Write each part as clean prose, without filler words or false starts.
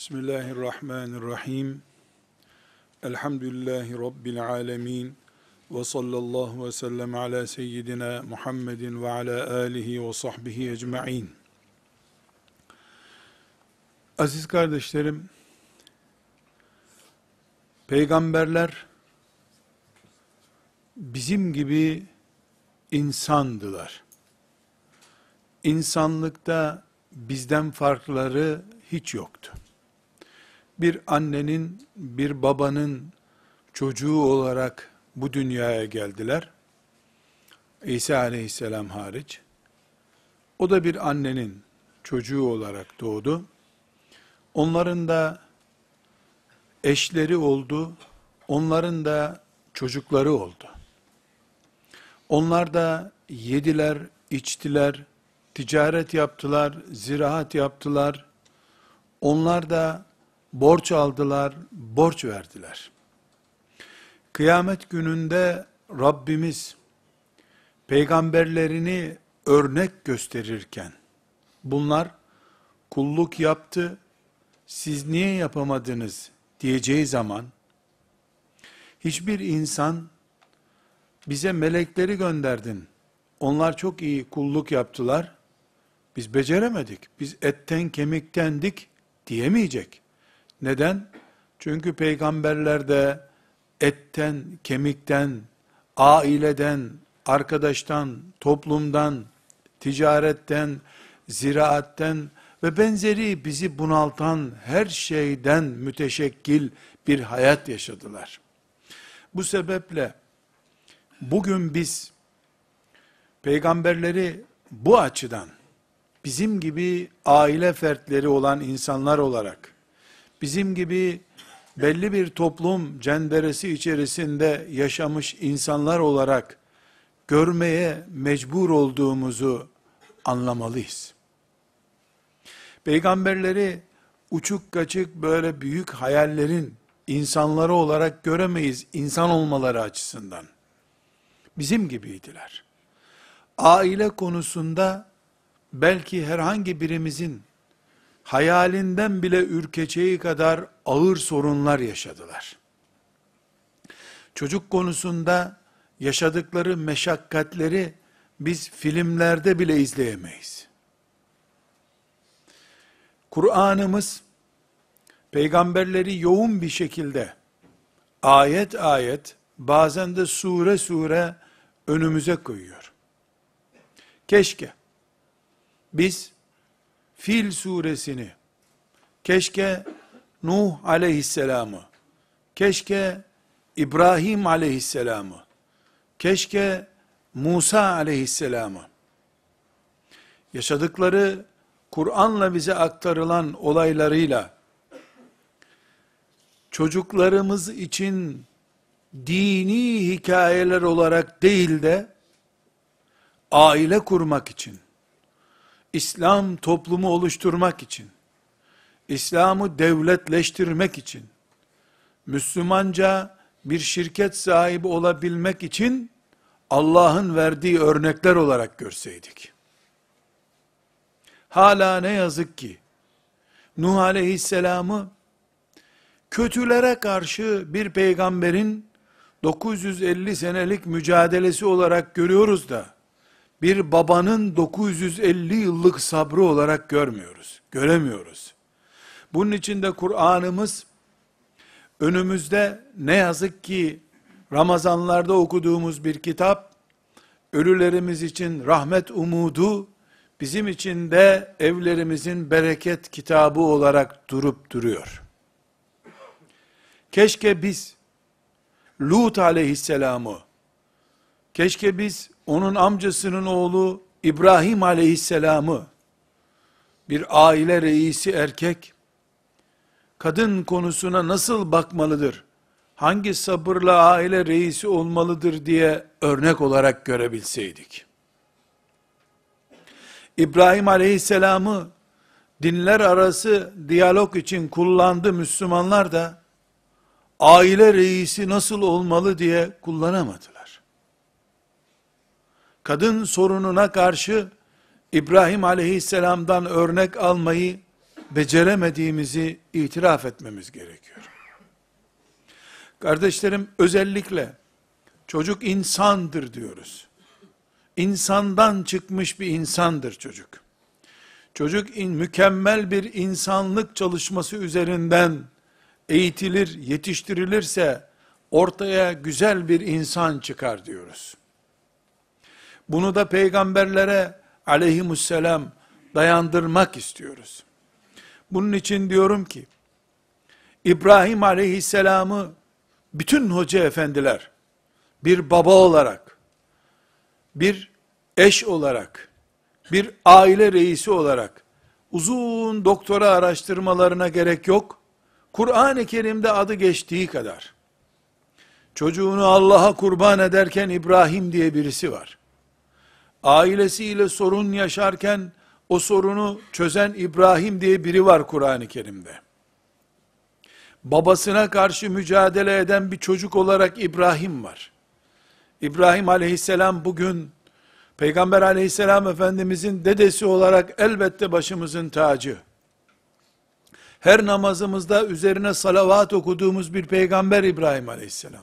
Bismillahirrahmanirrahim. Elhamdülillahi Rabbil alemin. Ve sallallahu ve sellem ala seyyidina Muhammedin ve ala alihi ve sahbihi ecma'in. Aziz kardeşlerim, peygamberler bizim gibi insandılar. İnsanlıkta bizden farkları hiç yoktu. Bir annenin, bir babanın çocuğu olarak bu dünyaya geldiler. İsa aleyhisselam hariç. O da bir annenin çocuğu olarak doğdu. Onların da eşleri oldu. Onların da çocukları oldu. Onlar da yediler, içtiler, ticaret yaptılar, ziraat yaptılar. Onlar da borç aldılar, borç verdiler. Kıyamet gününde Rabbimiz peygamberlerini örnek gösterirken, bunlar kulluk yaptı, siz niye yapamadınız diyeceği zaman, hiçbir insan bize melekleri gönderdin, onlar çok iyi kulluk yaptılar, biz beceremedik, biz etten kemiktendik diyemeyecek. Neden? Çünkü peygamberler de etten, kemikten, aileden, arkadaştan, toplumdan, ticaretten, ziraatten ve benzeri bizi bunaltan her şeyden müteşekkil bir hayat yaşadılar. Bu sebeple bugün biz peygamberleri bu açıdan bizim gibi aile fertleri olan insanlar olarak, bizim gibi belli bir toplum cenderesi içerisinde yaşamış insanlar olarak görmeye mecbur olduğumuzu anlamalıyız. Peygamberleri uçuk kaçık böyle büyük hayallerin insanları olarak göremeyiz insan olmaları açısından. Bizim gibiydiler. Aile konusunda belki herhangi birimizin hayalinden bile ürkeceği kadar ağır sorunlar yaşadılar. Çocuk konusunda yaşadıkları meşakkatleri biz filmlerde bile izleyemeyiz. Kur'an'ımız peygamberleri yoğun bir şekilde ayet ayet, bazen de sure sure önümüze koyuyor. Keşke biz Fil suresini, keşke Nuh aleyhisselamı, keşke İbrahim aleyhisselamı, keşke Musa aleyhisselamı, yaşadıkları Kur'an'la bize aktarılan olaylarıyla, çocuklarımız için dini hikayeler olarak değil de, aile kurmak için, İslam toplumu oluşturmak için, İslam'ı devletleştirmek için, Müslümanca bir şirket sahibi olabilmek için, Allah'ın verdiği örnekler olarak görseydik. Hala ne yazık ki, Nuh aleyhisselamı, kötülere karşı bir peygamberin, 950 senelik mücadelesi olarak görüyoruz da, bir babanın 950 yıllık sabrı olarak göremiyoruz. Bunun için de Kur'an'ımız, önümüzde ne yazık ki Ramazanlarda okuduğumuz bir kitap, ölülerimiz için rahmet umudu, bizim için de evlerimizin bereket kitabı olarak durup duruyor. Keşke biz Lut aleyhisselamı, keşke biz onun amcasının oğlu İbrahim aleyhisselamı, bir aile reisi erkek, kadın konusuna nasıl bakmalıdır, hangi sabırla aile reisi olmalıdır diye örnek olarak görebilseydik. İbrahim aleyhisselamı dinler arası diyalog için kullandı Müslümanlar da, aile reisi nasıl olmalı diye kullanamadılar. Kadın sorununa karşı İbrahim aleyhisselamdan örnek almayı beceremediğimizi itiraf etmemiz gerekiyor. Kardeşlerim, özellikle çocuk insandır diyoruz. İnsandan çıkmış bir insandır çocuk. Çocuk mükemmel bir insanlık çalışması üzerinden eğitilir, yetiştirilirse ortaya güzel bir insan çıkar diyoruz. Bunu da peygamberlere aleyhisselam dayandırmak istiyoruz. Bunun için diyorum ki, İbrahim aleyhisselamı bütün hoca efendiler, bir baba olarak, bir eş olarak, bir aile reisi olarak, uzun doktora araştırmalarına gerek yok. Kur'an-ı Kerim'de adı geçtiği kadar, çocuğunu Allah'a kurban ederken İbrahim diye birisi var. Ailesiyle sorun yaşarken, o sorunu çözen İbrahim diye biri var Kur'an-ı Kerim'de. Babasına karşı mücadele eden bir çocuk olarak İbrahim var. İbrahim aleyhisselam bugün, Peygamber aleyhisselam efendimizin dedesi olarak elbette başımızın tacı. Her namazımızda üzerine salavat okuduğumuz bir peygamber İbrahim aleyhisselam.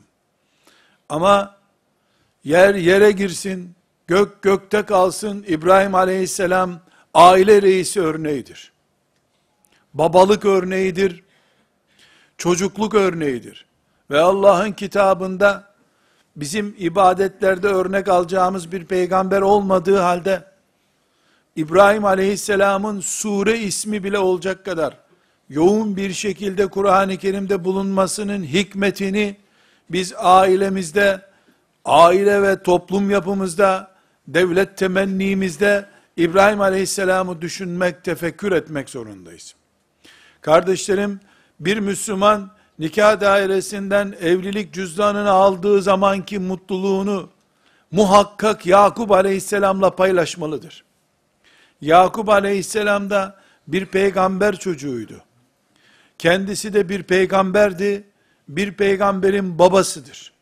Ama yer yere girsin, gök gökte kalsın, İbrahim aleyhisselam aile reisi örneğidir. Babalık örneğidir. Çocukluk örneğidir. Ve Allah'ın kitabında bizim ibadetlerde örnek alacağımız bir peygamber olmadığı halde, İbrahim aleyhisselamın sure ismi bile olacak kadar yoğun bir şekilde Kur'an-ı Kerim'de bulunmasının hikmetini biz ailemizde, aile ve toplum yapımızda, devlet temennimizde İbrahim aleyhisselamı düşünmek, tefekkür etmek zorundayız. Kardeşlerim, bir Müslüman nikah dairesinden evlilik cüzdanını aldığı zamanki mutluluğunu muhakkak Yakup aleyhisselamla paylaşmalıdır. Yakup aleyhisselam da bir peygamber çocuğuydu. Kendisi de bir peygamberdi, bir peygamberin babasıdır.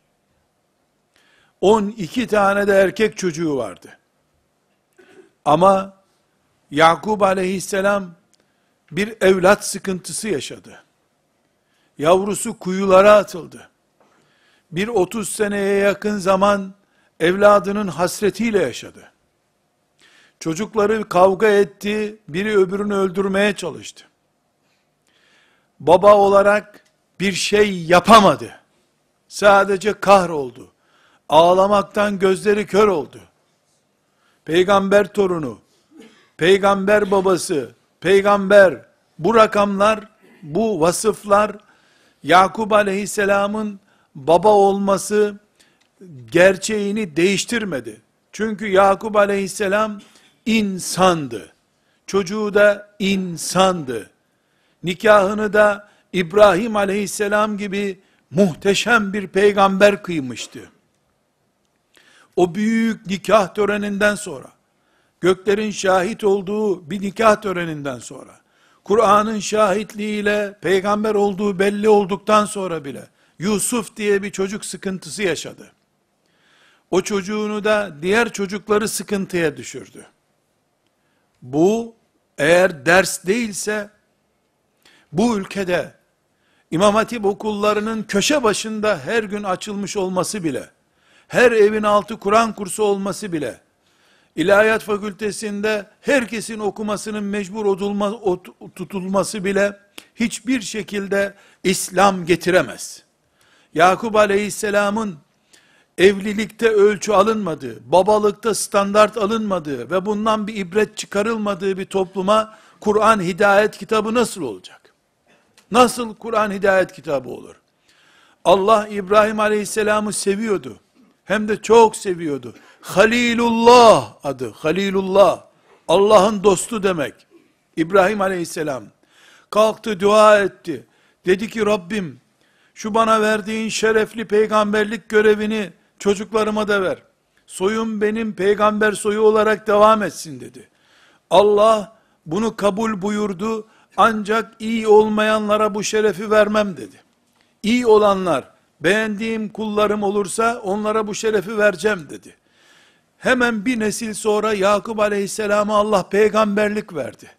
12 tane de erkek çocuğu vardı. Ama Yakup aleyhisselam bir evlat sıkıntısı yaşadı. Yavrusu kuyulara atıldı. Bir 30 seneye yakın zaman evladının hasretiyle yaşadı. Çocukları kavga etti, biri öbürünü öldürmeye çalıştı. Baba olarak bir şey yapamadı. Sadece kahroldu. Ağlamaktan gözleri kör oldu. Peygamber torunu, peygamber babası, peygamber, bu rakamlar, bu vasıflar, Yakup aleyhisselamın baba olması gerçeğini değiştirmedi. Çünkü Yakup aleyhisselam insandı. Çocuğu da insandı. Nikahını da İbrahim aleyhisselam gibi muhteşem bir peygamber kıymıştı. O büyük nikah töreninden sonra, göklerin şahit olduğu bir nikah töreninden sonra, Kur'an'ın şahitliğiyle peygamber olduğu belli olduktan sonra bile, Yusuf diye bir çocuk sıkıntısı yaşadı. O çocuğunu da diğer çocukları sıkıntıya düşürdü. Bu eğer ders değilse, bu ülkede İmam Hatip okullarının köşe başında her gün açılmış olması bile, her evin altı Kur'an kursu olması bile, İlahiyat Fakültesinde herkesin okumasının mecbur tutulması bile, hiçbir şekilde İslam getiremez. Yakup Aleyhisselam'ın evlilikte ölçü alınmadığı, babalıkta standart alınmadığı ve bundan bir ibret çıkarılmadığı bir topluma Kur'an hidayet kitabı nasıl olacak? Nasıl Kur'an hidayet kitabı olur? Allah İbrahim Aleyhisselam'ı seviyordu. Hem de çok seviyordu. Halilullah adı. Halilullah. Allah'ın dostu demek. İbrahim Aleyhisselam kalktı, dua etti. Dedi ki Rabbim, şu bana verdiğin şerefli peygamberlik görevini çocuklarıma da ver. Soyum benim peygamber soyu olarak devam etsin dedi. Allah bunu kabul buyurdu. Ancak iyi olmayanlara bu şerefi vermem dedi. İyi olanlar, beğendiğim kullarım olursa onlara bu şerefi vereceğim dedi. Hemen bir nesil sonra Yakup Aleyhisselam'a Allah peygamberlik verdi.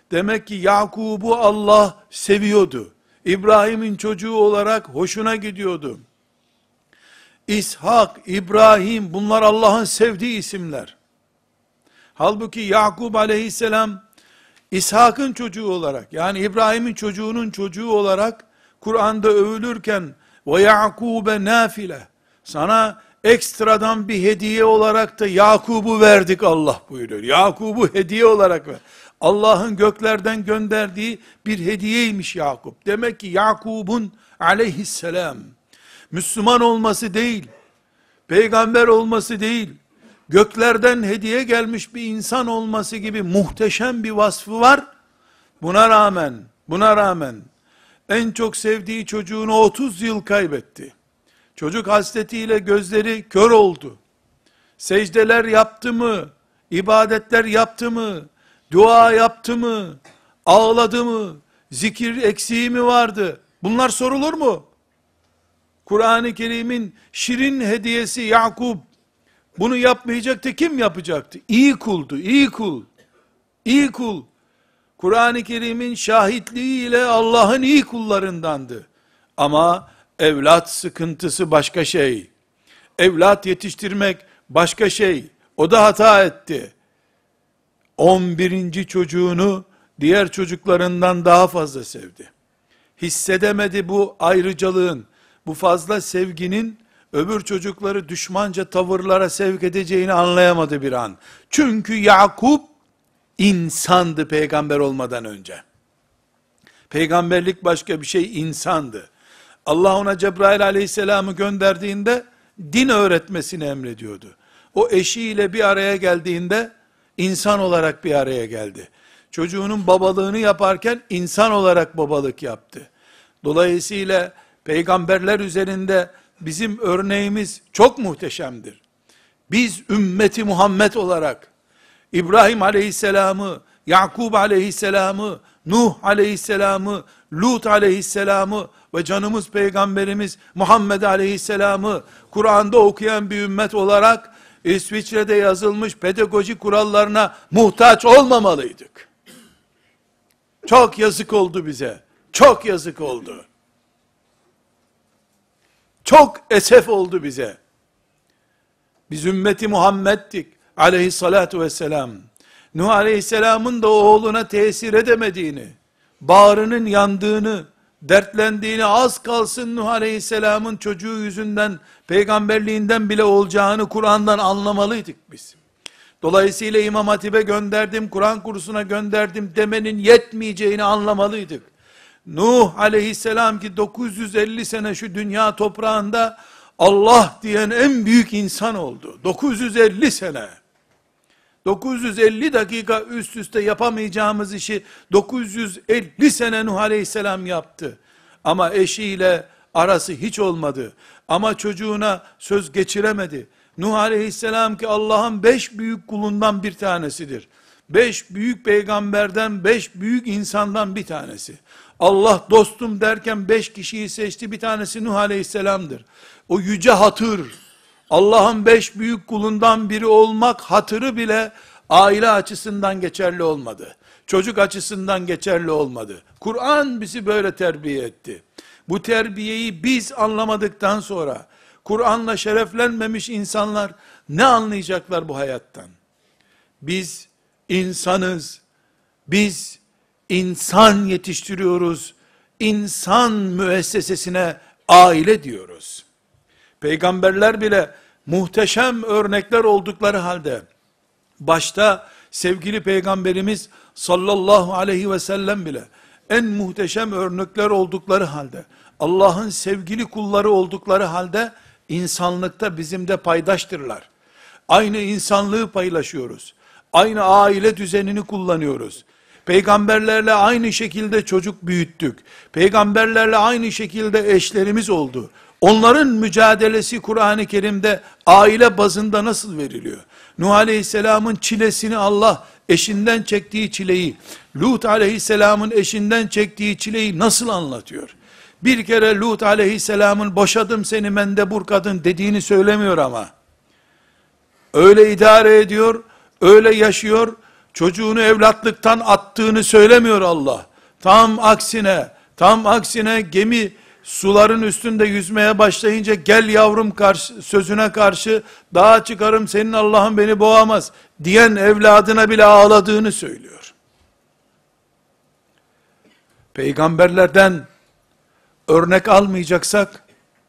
Demek ki Yakub'u Allah seviyordu. İbrahim'in çocuğu olarak hoşuna gidiyordu. İshak, İbrahim, bunlar Allah'ın sevdiği isimler. Halbuki Yakub aleyhisselam, İshak'ın çocuğu olarak, yani İbrahim'in çocuğunun çocuğu olarak, Kur'an'da övülürken, ve Yakub'e nafile, sana ekstradan bir hediye olarak da Yakub'u verdik Allah buyuruyor. Yakub'u hediye olarak ver. Allah'ın göklerden gönderdiği bir hediyeymiş Yakup. Demek ki Yakub'un aleyhisselam, Müslüman olması değil, peygamber olması değil, göklerden hediye gelmiş bir insan olması gibi muhteşem bir vasfı var. Buna rağmen en çok sevdiği çocuğunu 30 yıl kaybetti. Çocuk hasretiyle gözleri kör oldu. Secdeler yaptı mı? İbadetler yaptı mı? Dua yaptı mı? Ağladı mı? Zikir eksiği mi vardı? Bunlar sorulur mu? Kur'an-ı Kerim'in şirin hediyesi Yakub, bunu yapmayacaktı, kim yapacaktı? İyi kuldu, iyi kul. İyi kul. Kur'an-ı Kerim'in şahitliğiyle Allah'ın iyi kullarındandı. Ama evlat sıkıntısı başka şey. Evlat yetiştirmek başka şey. O da hata etti. 11. çocuğunu diğer çocuklarından daha fazla sevdi. Hissedemedi bu ayrıcalığın, bu fazla sevginin öbür çocukları düşmanca tavırlara sevk edeceğini anlayamadı bir an. Çünkü Yakup insandı peygamber olmadan önce. Peygamberlik başka bir şey, insandı. Allah ona Cebrail aleyhisselamı gönderdiğinde din öğretmesini emrediyordu. O eşiyle bir araya geldiğinde insan olarak bir araya geldi. Çocuğunun babalığını yaparken insan olarak babalık yaptı. Dolayısıyla peygamberler üzerinde bizim örneğimiz çok muhteşemdir. Biz ümmeti Muhammed olarak İbrahim aleyhisselamı, Yakub aleyhisselamı, Nuh aleyhisselamı, Lut aleyhisselamı ve canımız peygamberimiz Muhammed aleyhisselamı Kur'an'da okuyan bir ümmet olarak İsviçre'de yazılmış pedagoji kurallarına muhtaç olmamalıydık. Çok yazık oldu bize. Çok yazık oldu. Çok esef oldu bize. Biz ümmeti Muhammed'dik aleyhissalatu vesselam. Nuh aleyhisselamın da oğluna tesir edemediğini, bağrının yandığını, dertlendiğini, az kalsın Nuh aleyhisselamın çocuğu yüzünden, peygamberliğinden bile olacağını Kur'an'dan anlamalıydık biz. Dolayısıyla İmam Hatip'e gönderdim, Kur'an kursuna gönderdim demenin yetmeyeceğini anlamalıydık. Nuh aleyhisselam ki 950 sene şu dünya toprağında Allah diyen en büyük insan oldu. 950 sene. 950 dakika üst üste yapamayacağımız işi 950 sene Nuh aleyhisselam yaptı. Ama eşiyle arası hiç olmadı. Ama çocuğuna söz geçiremedi. Nuh aleyhisselam ki Allah'ın 5 büyük kulundan bir tanesidir. 5 büyük peygamberden, 5 büyük insandan bir tanesi. Allah dostum derken 5 kişiyi seçti, bir tanesi Nuh aleyhisselamdır. O yüce hatır, Allah'ın 5 büyük kulundan biri olmak hatırı bile aile açısından geçerli olmadı. Çocuk açısından geçerli olmadı. Kur'an bizi böyle terbiye etti. Bu terbiyeyi biz anlamadıktan sonra, Kur'an'la şereflenmemiş insanlar ne anlayacaklar bu hayattan? Biz insanız, biz insan yetiştiriyoruz, insan müessesesine aile diyoruz. Peygamberler bile muhteşem örnekler oldukları halde, başta sevgili peygamberimiz sallallahu aleyhi ve sellem bile, en muhteşem örnekler oldukları halde, Allah'ın sevgili kulları oldukları halde, insanlıkta bizim de paydaştırlar. Aynı insanlığı paylaşıyoruz. Aynı aile düzenini kullanıyoruz. Peygamberlerle aynı şekilde çocuk büyüttük. Peygamberlerle aynı şekilde eşlerimiz oldu. Onların mücadelesi Kur'an-ı Kerim'de aile bazında nasıl veriliyor? Nuh Aleyhisselam'ın çilesini Allah, eşinden çektiği çileyi, Lut Aleyhisselam'ın eşinden çektiği çileyi nasıl anlatıyor? Bir kere Lut Aleyhisselam'ın boşadım seni mendebur kadın dediğini söylemiyor ama. Öyle idare ediyor, öyle yaşıyor, çocuğunu evlatlıktan attığını söylemiyor Allah. Tam aksine gemi suların üstünde yüzmeye başlayınca gel yavrum sözüne karşı dağa çıkarım senin Allah'ın beni boğamaz diyen evladına bile ağladığını söylüyor. Peygamberlerden örnek almayacaksak,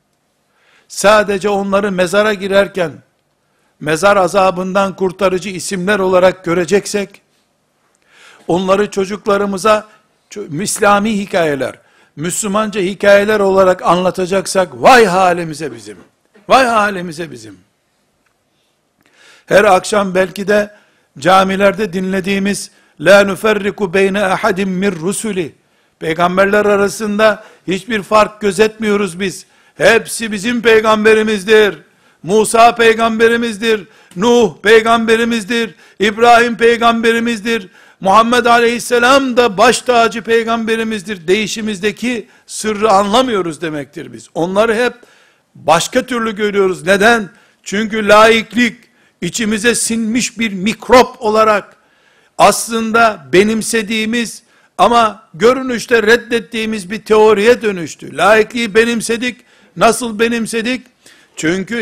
sadece onları mezara girerken, mezar azabından kurtarıcı isimler olarak göreceksek, onları çocuklarımıza İslami hikayeler, Müslümanca hikayeler olarak anlatacaksak, vay halimize bizim. Vay halimize bizim. Her akşam belki de camilerde dinlediğimiz la nuferriku beyne ahadim min rusuli, peygamberler arasında hiçbir fark gözetmiyoruz biz. Hepsi bizim peygamberimizdir. Musa peygamberimizdir. Nuh peygamberimizdir. İbrahim peygamberimizdir. Muhammed aleyhisselam da baş tacı peygamberimizdir. Değişimizdeki sırrı anlamıyoruz demektir biz. Onları hep başka türlü görüyoruz. Neden? Çünkü laiklik içimize sinmiş bir mikrop olarak aslında benimsediğimiz ama görünüşte reddettiğimiz bir teoriye dönüştü. Laikliği benimsedik. Nasıl benimsedik? Çünkü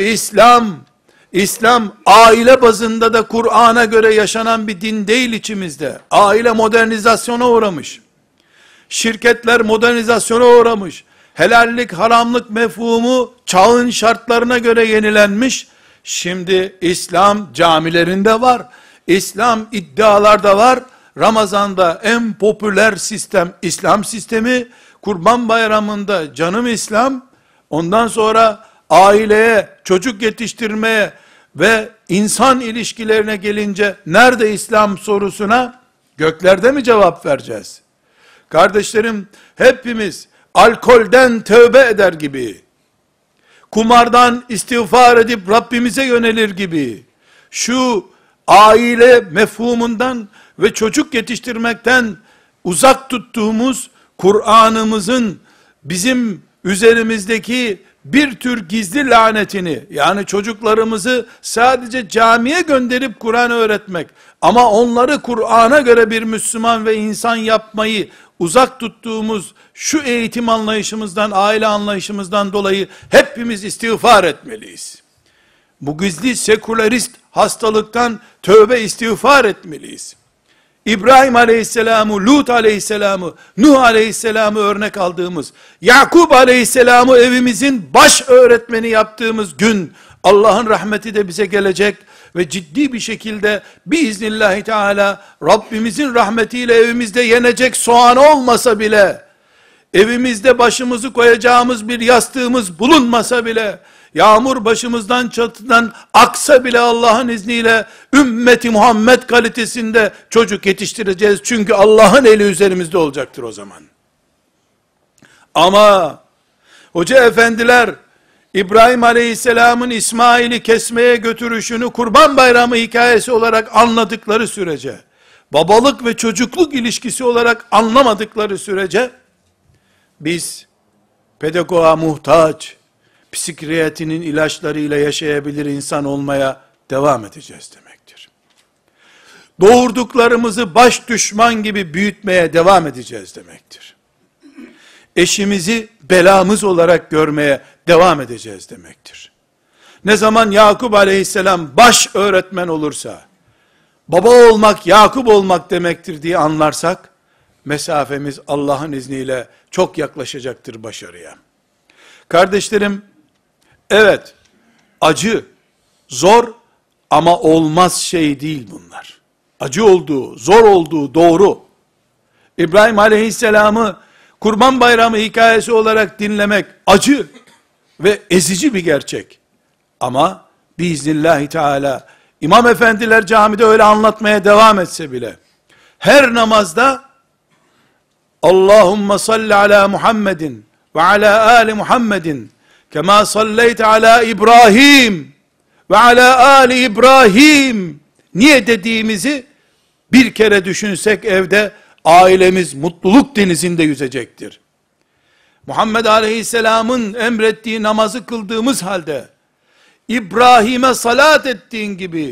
İslam aile bazında da Kur'an'a göre yaşanan bir din değil içimizde. Aile modernizasyona uğramış. Şirketler modernizasyona uğramış. Helallik, haramlık mefhumu çağın şartlarına göre yenilenmiş. Şimdi İslam camilerinde var. İslam iddialarda var. Ramazan'da en popüler sistem İslam sistemi. Kurban Bayramı'nda canım İslam. Ondan sonra aileye, çocuk yetiştirmeye ve insan ilişkilerine gelince nerede İslam sorusuna göklerde mi cevap vereceğiz? Kardeşlerim, hepimiz alkolden tövbe eder gibi, kumardan istiğfar edip Rabbimize yönelir gibi, şu aile mefhumundan ve çocuk yetiştirmekten uzak tuttuğumuz Kur'an'ımızın bizim üzerimizdeki bir tür gizli lanetini, yani çocuklarımızı sadece camiye gönderip Kur'an öğretmek, ama onları Kur'an'a göre bir Müslüman ve insan yapmayı uzak tuttuğumuz şu eğitim anlayışımızdan, aile anlayışımızdan dolayı hepimiz istiğfar etmeliyiz. Bu gizli sekülerist hastalıktan tövbe istiğfar etmeliyiz. İbrahim aleyhisselamı, Lut aleyhisselamı, Nuh aleyhisselamı örnek aldığımız, Yakup aleyhisselamı evimizin baş öğretmeni yaptığımız gün, Allah'ın rahmeti de bize gelecek ve ciddi bir şekilde biiznillahü teala Rabbimizin rahmetiyle evimizde yenecek soğan olmasa bile, evimizde başımızı koyacağımız bir yastığımız bulunmasa bile, yağmur başımızdan çatıdan aksa bile Allah'ın izniyle ümmeti Muhammed kalitesinde çocuk yetiştireceğiz. Çünkü Allah'ın eli üzerimizde olacaktır o zaman. Ama hoca efendiler İbrahim Aleyhisselam'ın İsmail'i kesmeye götürüşünü Kurban Bayramı hikayesi olarak anladıkları sürece, babalık ve çocukluk ilişkisi olarak anlamadıkları sürece, biz pedagoğa muhtaç, psikiyatrinin ilaçlarıyla yaşayabilir insan olmaya devam edeceğiz demektir. Doğurduklarımızı baş düşman gibi büyütmeye devam edeceğiz demektir. Eşimizi belamız olarak görmeye devam edeceğiz demektir. Ne zaman Yakup aleyhisselam baş öğretmen olursa, baba olmak Yakup olmak demektir diye anlarsak, mesafemiz Allah'ın izniyle çok yaklaşacaktır başarıya. Kardeşlerim, evet, acı, zor ama olmaz şey değil bunlar. Acı olduğu, zor olduğu doğru. İbrahim Aleyhisselam'ı Kurban Bayramı hikayesi olarak dinlemek acı ve ezici bir gerçek. Ama biiznillahü teala imam efendiler camide öyle anlatmaya devam etse bile her namazda Allahümme salli ala Muhammedin ve ala ali Muhammedin kema salleyte ala İbrahim ve ala ali İbrahim niye dediğimizi bir kere düşünsek evde ailemiz mutluluk denizinde yüzecektir. Muhammed Aleyhisselam'ın emrettiği namazı kıldığımız halde İbrahim'e salat ettiğin gibi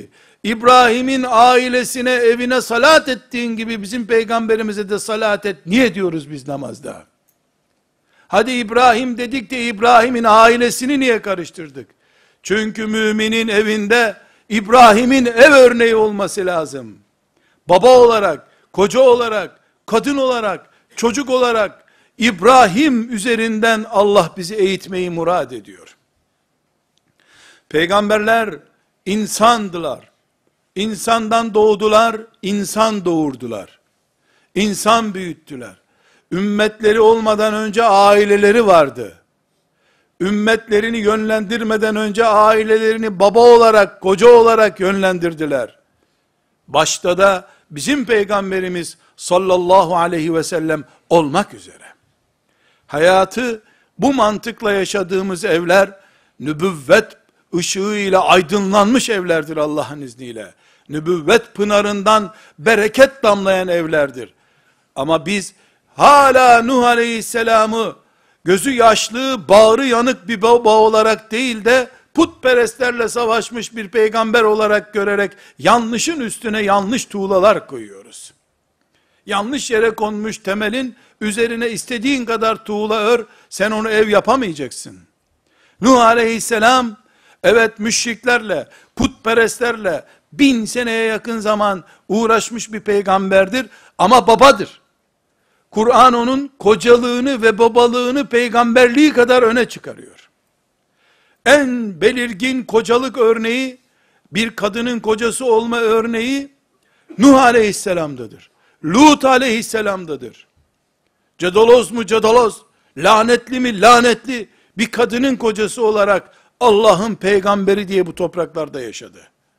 İbrahim'in ailesine, evine salat ettiğin gibi bizim peygamberimize de salat et. Niye diyoruz biz namazda? Hadi İbrahim dedik de İbrahim'in ailesini niye karıştırdık? Çünkü müminin evinde İbrahim'in ev örneği olması lazım. Baba olarak, koca olarak, kadın olarak, çocuk olarak İbrahim üzerinden Allah bizi eğitmeyi murad ediyor. Peygamberler insandılar. İnsandan doğdular, insan doğurdular. İnsan büyüttüler. Ümmetleri olmadan önce aileleri vardı. Ümmetlerini yönlendirmeden önce ailelerini baba olarak, koca olarak yönlendirdiler. Başta da bizim peygamberimiz sallallahu aleyhi ve sellem olmak üzere. Hayatı bu mantıkla yaşadığımız evler, nübüvvet ışığıyla aydınlanmış evlerdir Allah'ın izniyle. Nübüvvet pınarından bereket damlayan evlerdir. Ama biz hala Nuh Aleyhisselam'ı gözü yaşlı, bağrı yanık bir baba olarak değil de putperestlerle savaşmış bir peygamber olarak görerek yanlışın üstüne yanlış tuğlalar koyuyoruz. Yanlış yere konmuş temelin üzerine istediğin kadar tuğla ör, sen onu ev yapamayacaksın. Nuh Aleyhisselam evet müşriklerle, putperestlerle 1000 seneye yakın zaman uğraşmış bir peygamberdir ama babadır. Kur'an onun kocalığını ve babalığını peygamberliği kadar öne çıkarıyor. En belirgin kocalık örneği, bir kadının kocası olma örneği Nuh Aleyhisselam'dadır. Lut Aleyhisselam'dadır. Cadaloz mu cadaloz, lanetli mi lanetli bir kadının kocası olarak Allah'ın peygamberi diye bu topraklarda yaşadı.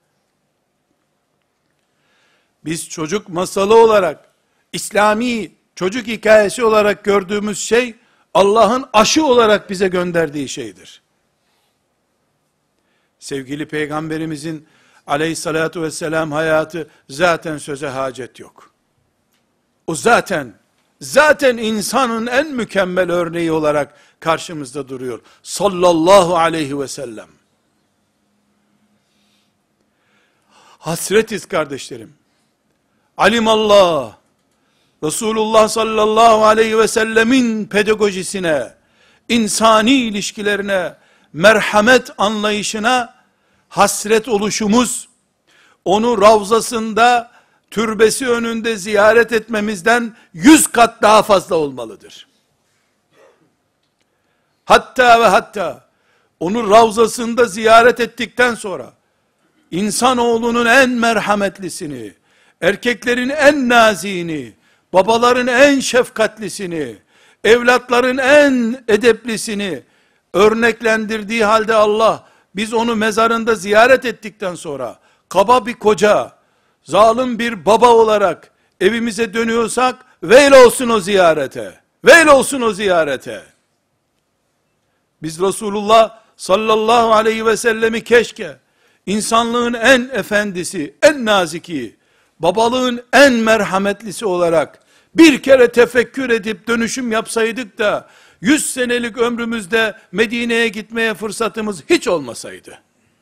Biz çocuk masalı olarak, İslami çocuk hikayesi olarak gördüğümüz şey, Allah'ın aşı olarak bize gönderdiği şeydir. Sevgili peygamberimizin aleyhissalatu vesselam hayatı zaten söze hacet yok. O zaten insanın en mükemmel örneği olarak karşımızda duruyor. Sallallahu aleyhi ve sellem. Hasretiz kardeşlerim. Alimallah, Resulullah sallallahu aleyhi ve sellemin pedagojisine, insani ilişkilerine, merhamet anlayışına hasret oluşumuz, onu ravzasında, türbesi önünde ziyaret etmemizden 100 kat daha fazla olmalıdır. Hatta ve hatta, onu ravzasında ziyaret ettikten sonra, insanoğlunun en merhametlisini, erkeklerin en nazini, babaların en şefkatlisini, evlatların en edeplisini örneklendirdiği halde Allah, biz onu mezarında ziyaret ettikten sonra, kaba bir koca, zalim bir baba olarak evimize dönüyorsak, veil olsun o ziyarete, veil olsun o ziyarete. Biz Resulullah sallallahu aleyhi ve sellemi keşke, insanlığın en efendisi, en naziki, babalığın en merhametlisi olarak, bir kere tefekkür edip dönüşüm yapsaydık da, 100 senelik ömrümüzde Medine'ye gitmeye fırsatımız hiç olmasaydı.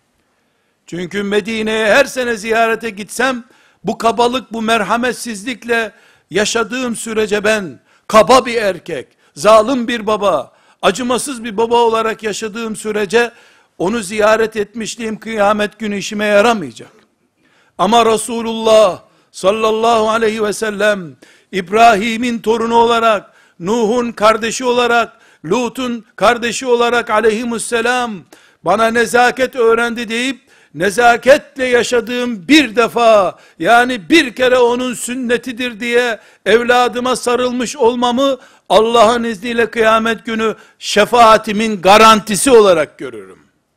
Çünkü Medine'ye her sene ziyarete gitsem, bu kabalık, bu merhametsizlikle yaşadığım sürece ben, kaba bir erkek, zalim bir baba, acımasız bir baba olarak yaşadığım sürece, onu ziyaret etmişliğim kıyamet günü işime yaramayacak. Ama Resulullah sallallahu aleyhi ve sellem, İbrahim'in torunu olarak, Nuh'un kardeşi olarak, Lut'un kardeşi olarak aleyhisselam, bana nezaket öğrendi deyip, nezaketle yaşadığım bir defa, yani bir kere onun sünnetidir diye, evladıma sarılmış olmamı, Allah'ın izniyle kıyamet günü, şefaatimin garantisi olarak görürüm.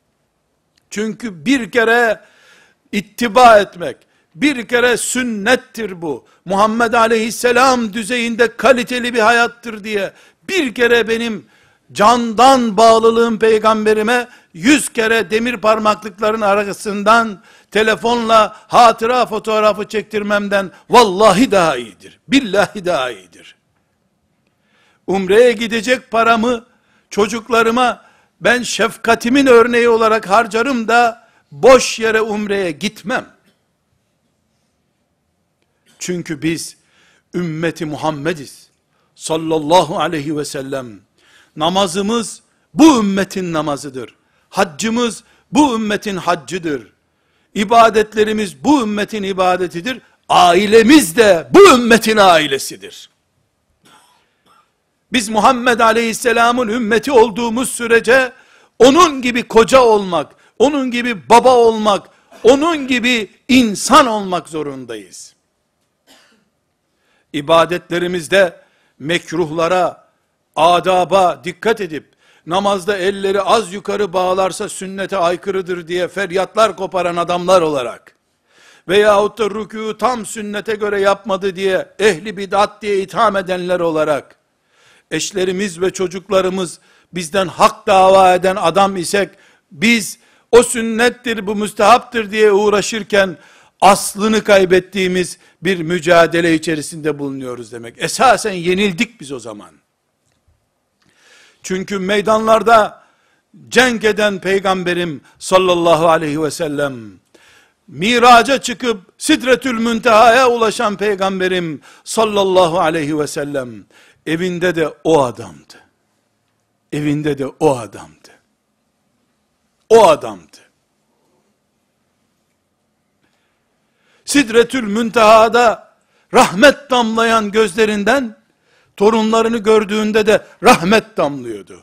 Çünkü bir kere ittiba etmek, bir kere sünnettir bu, Muhammed aleyhisselam düzeyinde kaliteli bir hayattır diye, bir kere benim candan bağlılığım peygamberime, 100 kere demir parmaklıkların arasından, telefonla hatıra fotoğrafı çektirmemden, vallahi daha iyidir, billahi daha iyidir. Umre'ye gidecek paramı, çocuklarıma, ben şefkatimin örneği olarak harcarım da, boş yere umreye gitmem. Çünkü biz ümmeti Muhammediz. Sallallahu aleyhi ve sellem. Namazımız bu ümmetin namazıdır. Haccımız bu ümmetin haccıdır. İbadetlerimiz bu ümmetin ibadetidir. Ailemiz de bu ümmetin ailesidir. Biz Muhammed Aleyhisselam'ın ümmeti olduğumuz sürece onun gibi koca olmak, onun gibi baba olmak, onun gibi insan olmak zorundayız. İbadetlerimizde mekruhlara, adaba dikkat edip, namazda elleri az yukarı bağlarsa sünnete aykırıdır diye feryatlar koparan adamlar olarak, veyahut da rükû tam sünnete göre yapmadı diye, ehli bid'at diye itham edenler olarak, eşlerimiz ve çocuklarımız bizden hak dava eden adam isek, biz o sünnettir, bu müstehaptır diye uğraşırken, aslını kaybettiğimiz bir mücadele içerisinde bulunuyoruz demek. Esasen yenildik biz o zaman. Çünkü meydanlarda cenk eden peygamberim sallallahu aleyhi ve sellem, miraca çıkıp Sidretül Münteha'ya ulaşan peygamberim sallallahu aleyhi ve sellem, evinde de o adamdı. Evinde de o adamdı. O adamdı. Sidretül Münteha'da rahmet damlayan gözlerinden, torunlarını gördüğünde de rahmet damlıyordu.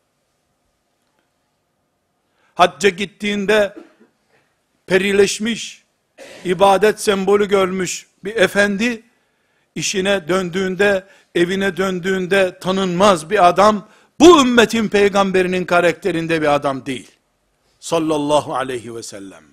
Hacca gittiğinde perileşmiş, ibadet sembolü görmüş bir efendi, işine döndüğünde, evine döndüğünde tanınmaz bir adam, bu ümmetin peygamberinin karakterinde bir adam değil. Sallallahu aleyhi ve sellem.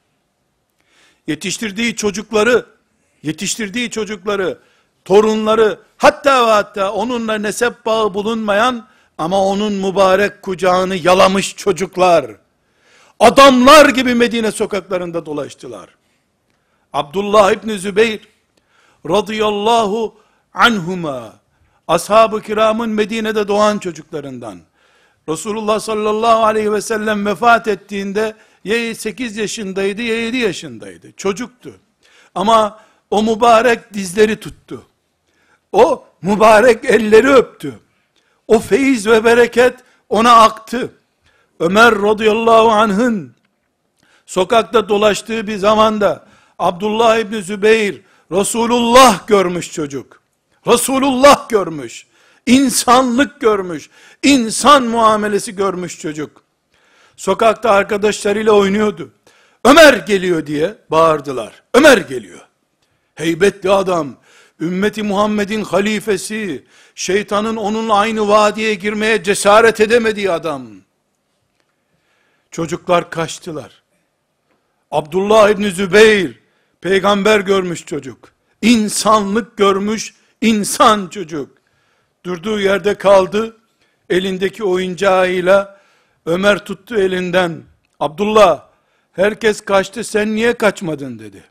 Yetiştirdiği çocukları, torunları, hatta ve hatta onunla nesep bağı bulunmayan ama onun mübarek kucağını yalamış çocuklar, adamlar gibi Medine sokaklarında dolaştılar. Abdullah İbni Zübeyir radıyallahu anhuma, ashab-ı kiramın Medine'de doğan çocuklarından, Resulullah sallallahu aleyhi ve sellem vefat ettiğinde ya 8 yaşındaydı ya 7 yaşındaydı. Çocuktu. Ama o mübarek dizleri tuttu. O mübarek elleri öptü. O feyiz ve bereket ona aktı. Ömer radıyallahu anh'ın sokakta dolaştığı bir zamanda Abdullah İbni Zübeyir Resulullah görmüş çocuk. Resulullah görmüş. İnsanlık görmüş. İnsan muamelesi görmüş çocuk. Sokakta arkadaşlarıyla oynuyordu. Ömer geliyor diye bağırdılar. Ömer geliyor. Heybetli adam, ümmeti Muhammed'in halifesi, şeytanın onunla aynı vadiye girmeye cesaret edemediği adam. Çocuklar kaçtılar. Abdullah İbni Zübeyir, peygamber görmüş çocuk. İnsanlık görmüş, insan çocuk. Durduğu yerde kaldı, elindeki oyuncağıyla. Ömer tuttu elinden. Abdullah, herkes kaçtı, sen niye kaçmadın dedi.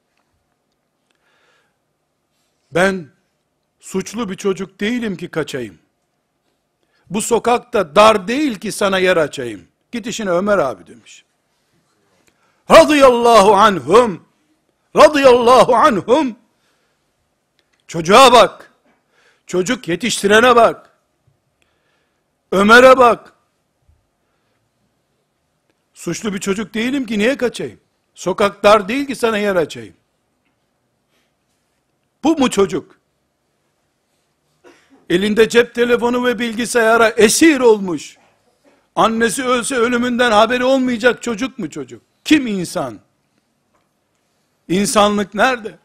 Ben suçlu bir çocuk değilim ki kaçayım. Bu sokakta dar değil ki sana yer açayım. Git işine Ömer abi demiş. Radıyallahu anhum. Radıyallahu anhum. Çocuğa bak. Çocuk yetiştirene bak. Ömer'e bak. Suçlu bir çocuk değilim ki niye kaçayım? Sokak dar değil ki sana yer açayım. Bu mu çocuk? Elinde cep telefonu ve bilgisayara esir olmuş. Annesi ölse ölümünden haberi olmayacak çocuk mu çocuk? Kim insan? İnsanlık nerede?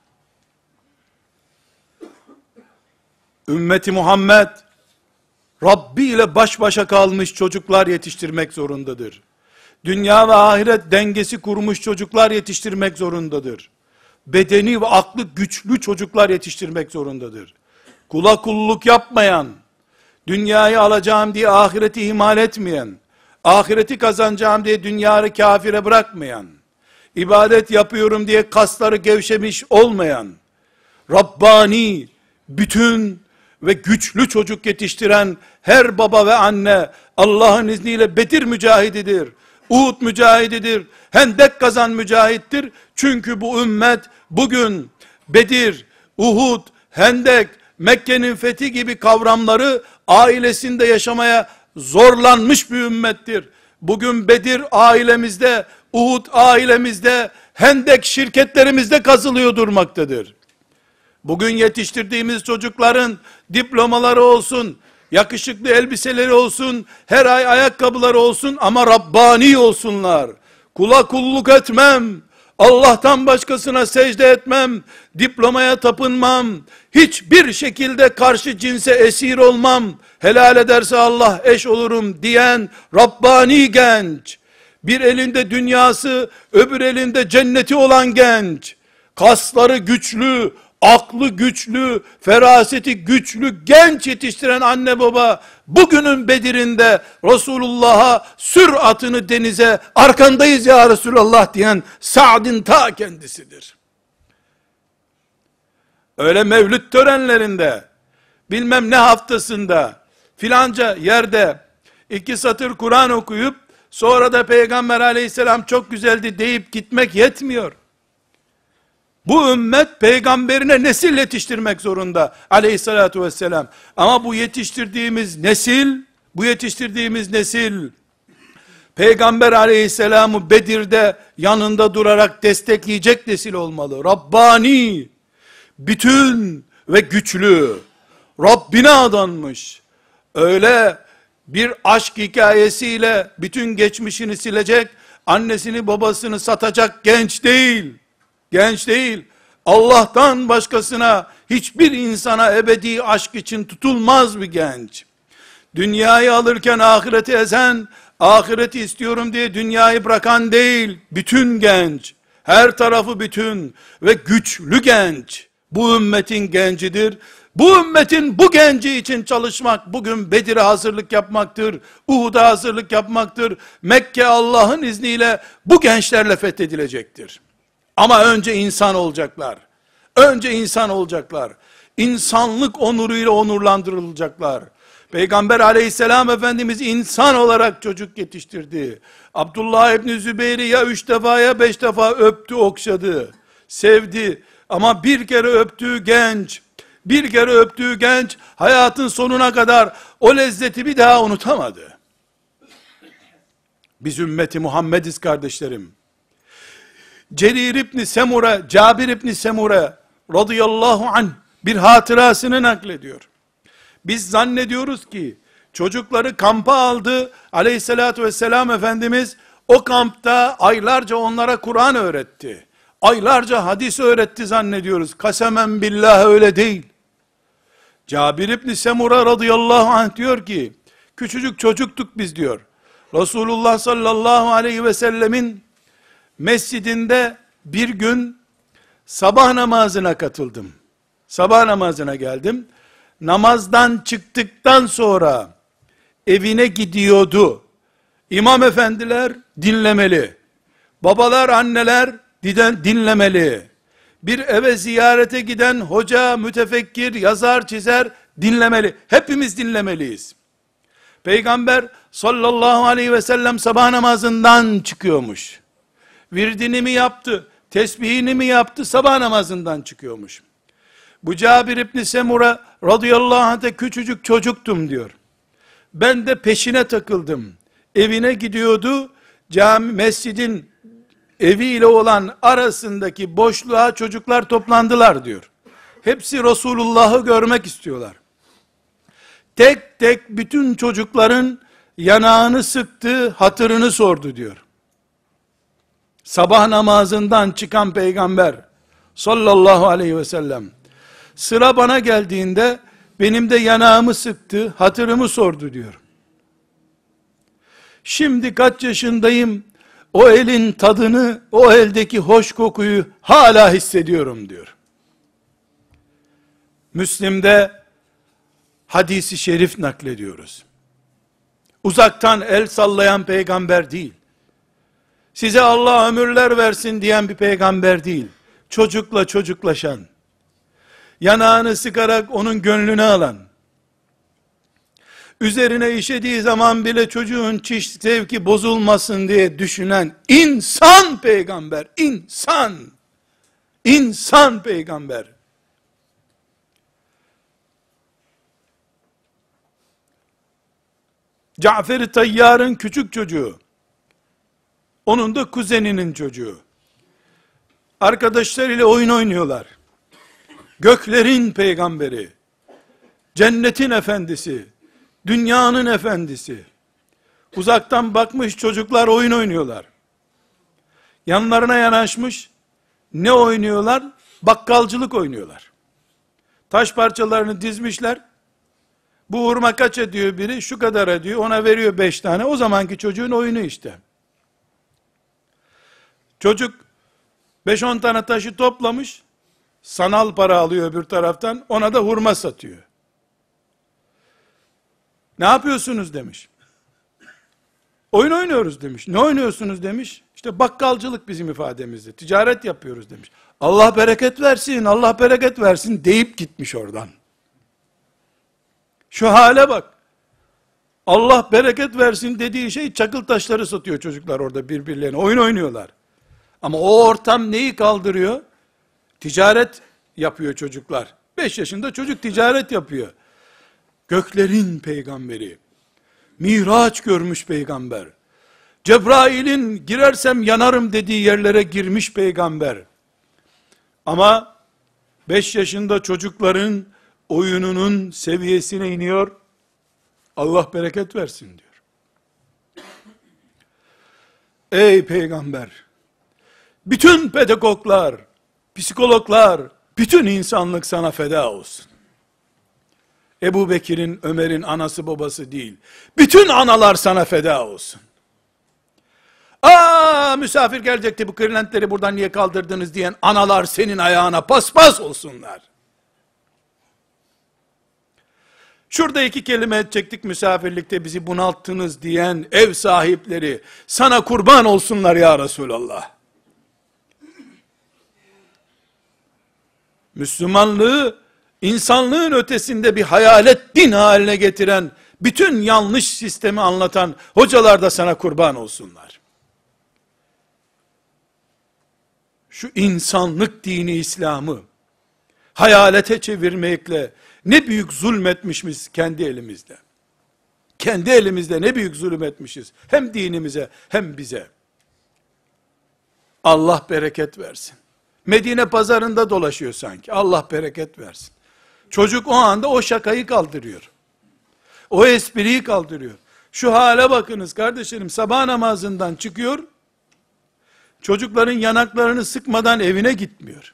Ümmeti Muhammed, Rabbi ile baş başa kalmış çocuklar yetiştirmek zorundadır. Dünya ve ahiret dengesi kurmuş çocuklar yetiştirmek zorundadır. Bedeni ve aklı güçlü çocuklar yetiştirmek zorundadır. Kula kulluk yapmayan, dünyayı alacağım diye ahireti ihmal etmeyen, ahireti kazanacağım diye dünyayı kafire bırakmayan, ibadet yapıyorum diye kasları gevşemiş olmayan, Rabbani, bütün ve güçlü çocuk yetiştiren her baba ve anne, Allah'ın izniyle Bedir mücahididir, Uhud mücahididir, Hendek kazan mücahittir. Çünkü bu ümmet bugün Bedir, Uhud, Hendek, Mekke'nin fethi gibi kavramları ailesinde yaşamaya zorlanmış bir ümmettir. Bugün Bedir ailemizde, Uhud ailemizde, Hendek şirketlerimizde kazılıyor durmaktadır. Bugün yetiştirdiğimiz çocukların diplomaları olsun, yakışıklı elbiseleri olsun, her ay ayakkabıları olsun ama Rabbani olsunlar. Kula kulluk etmem, Allah'tan başkasına secde etmem, diplomaya tapınmam, hiçbir şekilde karşı cinse esir olmam, helal ederse Allah eş olurum diyen Rabbani genç, bir elinde dünyası, öbür elinde cenneti olan genç, kasları güçlü, aklı güçlü, feraseti güçlü, genç yetiştiren anne baba, bugünün Bedir'inde Resulullah'a sür atını denize, arkandayız ya Resulallah diyen Sa'd'in ta kendisidir. Öyle mevlüt törenlerinde, bilmem ne haftasında, filanca yerde 2 satır Kur'an okuyup, sonra da Peygamber aleyhisselam çok güzeldi deyip gitmek yetmiyor. Bu ümmet peygamberine nesil yetiştirmek zorunda aleyhissalatu vesselam. Ama bu yetiştirdiğimiz nesil, Peygamber aleyhisselamı Bedir'de yanında durarak destekleyecek nesil olmalı. Rabbani, bütün ve güçlü, Rabbine adanmış, öyle bir aşk hikayesiyle bütün geçmişini silecek, annesini babasını satacak genç değil. Genç değil. Allah'tan başkasına, hiçbir insana ebedi aşk için tutulmaz bir genç. Dünyayı alırken ahireti ezen, ahireti istiyorum diye dünyayı bırakan değil, bütün genç. Her tarafı bütün ve güçlü genç. Bu ümmetin gencidir. Bu ümmetin bu genci için çalışmak, bugün Bedir'e hazırlık yapmaktır, Uhud'a hazırlık yapmaktır. Mekke Allah'ın izniyle bu gençlerle fethedilecektir. Ama önce insan olacaklar. Önce insan olacaklar. İnsanlık onuruyla onurlandırılacaklar. Peygamber aleyhisselam Efendimiz insan olarak çocuk yetiştirdi. Abdullah İbni Zübeyir'i ya 3 defa ya 5 defa öptü, okşadı. Sevdi. Ama bir kere öptüğü genç, hayatın sonuna kadar o lezzeti bir daha unutamadı. Biz ümmeti Muhammediz kardeşlerim. Cabir İbni Semure radıyallahu anh bir hatırasını naklediyor. Biz zannediyoruz ki çocukları kampa aldı aleyhissalatü vesselam Efendimiz, o kampta aylarca onlara Kur'an öğretti. Aylarca hadis öğretti zannediyoruz. Kasemen billah öyle değil. Cabir İbni Semure radıyallahu anh diyor ki, küçücük çocuktuk biz diyor. Resulullah sallallahu aleyhi ve sellemin mescidinde bir gün sabah namazına katıldım. Sabah namazına geldim. Namazdan çıktıktan sonra evine gidiyordu. İmam efendiler dinlemeli. Babalar, anneler dinlemeli. Bir eve ziyarete giden hoca, mütefekkir, yazar, çizer dinlemeli. Hepimiz dinlemeliyiz. Peygamber sallallahu aleyhi ve sellem sabah namazından çıkıyormuş. Virdini mi yaptı, tesbihini mi yaptı, sabah namazından çıkıyormuş. Bu Cabir İbni Semure radıyallahu anh'te küçücük çocuktum diyor. Ben de peşine takıldım. Evine gidiyordu, mescidin eviyle olan arasındaki boşluğa çocuklar toplandılar diyor. Hepsi Resulullah'ı görmek istiyorlar. Tek tek bütün çocukların yanağını sıktı, hatırını sordu diyor. Sabah namazından çıkan peygamber sallallahu aleyhi ve sellem sıra bana geldiğinde benim de yanağımı sıktı, hatırımı sordu diyor. Şimdi kaç yaşındayım, o elin tadını, o eldeki hoş kokuyu hala hissediyorum diyor. Müslim'de hadisi şerif naklediyoruz. Uzaktan el sallayan peygamber değil. Size Allah ömürler versin diyen bir peygamber değil. Çocukla çocuklaşan, yanağını sıkarak onun gönlünü alan, üzerine işediği zaman bile çocuğun çiş zevki bozulmasın diye düşünen insan peygamber, insan peygamber. Cafer-i Tayyar'ın küçük çocuğu, onun da kuzeninin çocuğu. Arkadaşlarıyla oyun oynuyorlar. Göklerin peygamberi, cennetin efendisi, dünyanın efendisi. Uzaktan bakmış çocuklar oyun oynuyorlar. Yanlarına yanaşmış, ne oynuyorlar? Bakkalcılık oynuyorlar. Taş parçalarını dizmişler. Bu hurma kaç ediyor biri? Şu kadar ediyor. Ona veriyor 5 tane. O zamanki çocuğun oyunu işte. Çocuk 5-10 tane taşı toplamış. Sanal para alıyor öbür taraftan. Ona da hurma satıyor. Ne yapıyorsunuz demiş. Oyun oynuyoruz demiş. Ne oynuyorsunuz demiş. İşte bakkalcılık bizim ifademizde. Ticaret yapıyoruz demiş. Allah bereket versin, Allah bereket versin deyip gitmiş oradan. Şu hale bak. Allah bereket versin dediği şey çakıl taşları satıyor çocuklar orada birbirlerine. Oyun oynuyorlar. Ama o ortam neyi kaldırıyor? Ticaret yapıyor çocuklar. 5 yaşında çocuk ticaret yapıyor. Göklerin peygamberi. Miraç görmüş peygamber. Cebrail'in girersem yanarım dediği yerlere girmiş peygamber. Ama 5 yaşında çocukların oyununun seviyesine iniyor. Allah bereket versin diyor. Ey peygamber! Bütün pedagoglar, psikologlar, bütün insanlık sana feda olsun. Ebu Bekir'in, Ömer'in anası babası değil. Bütün analar sana feda olsun. Misafir gelecekti, bu kırlentleri buradan niye kaldırdınız diyen analar senin ayağına paspas olsunlar. Şurada 2 kelime edecektik misafirlikte, bizi bunalttınız diyen ev sahipleri sana kurban olsunlar ya Resulallah. Müslümanlığı insanlığın ötesinde bir hayalet din haline getiren, bütün yanlış sistemi anlatan hocalar da sana kurban olsunlar. Şu insanlık dini İslam'ı hayalete çevirmekle ne büyük zulmetmişiz kendi elimizde. Kendi elimizde ne büyük zulmetmişiz. Hem dinimize hem bize. Allah bereket versin. Medine pazarında dolaşıyor sanki. Allah bereket versin. Çocuk o anda o şakayı kaldırıyor. O espriyi kaldırıyor. Şu hale bakınız kardeşlerim, sabah namazından çıkıyor, çocukların yanaklarını sıkmadan evine gitmiyor.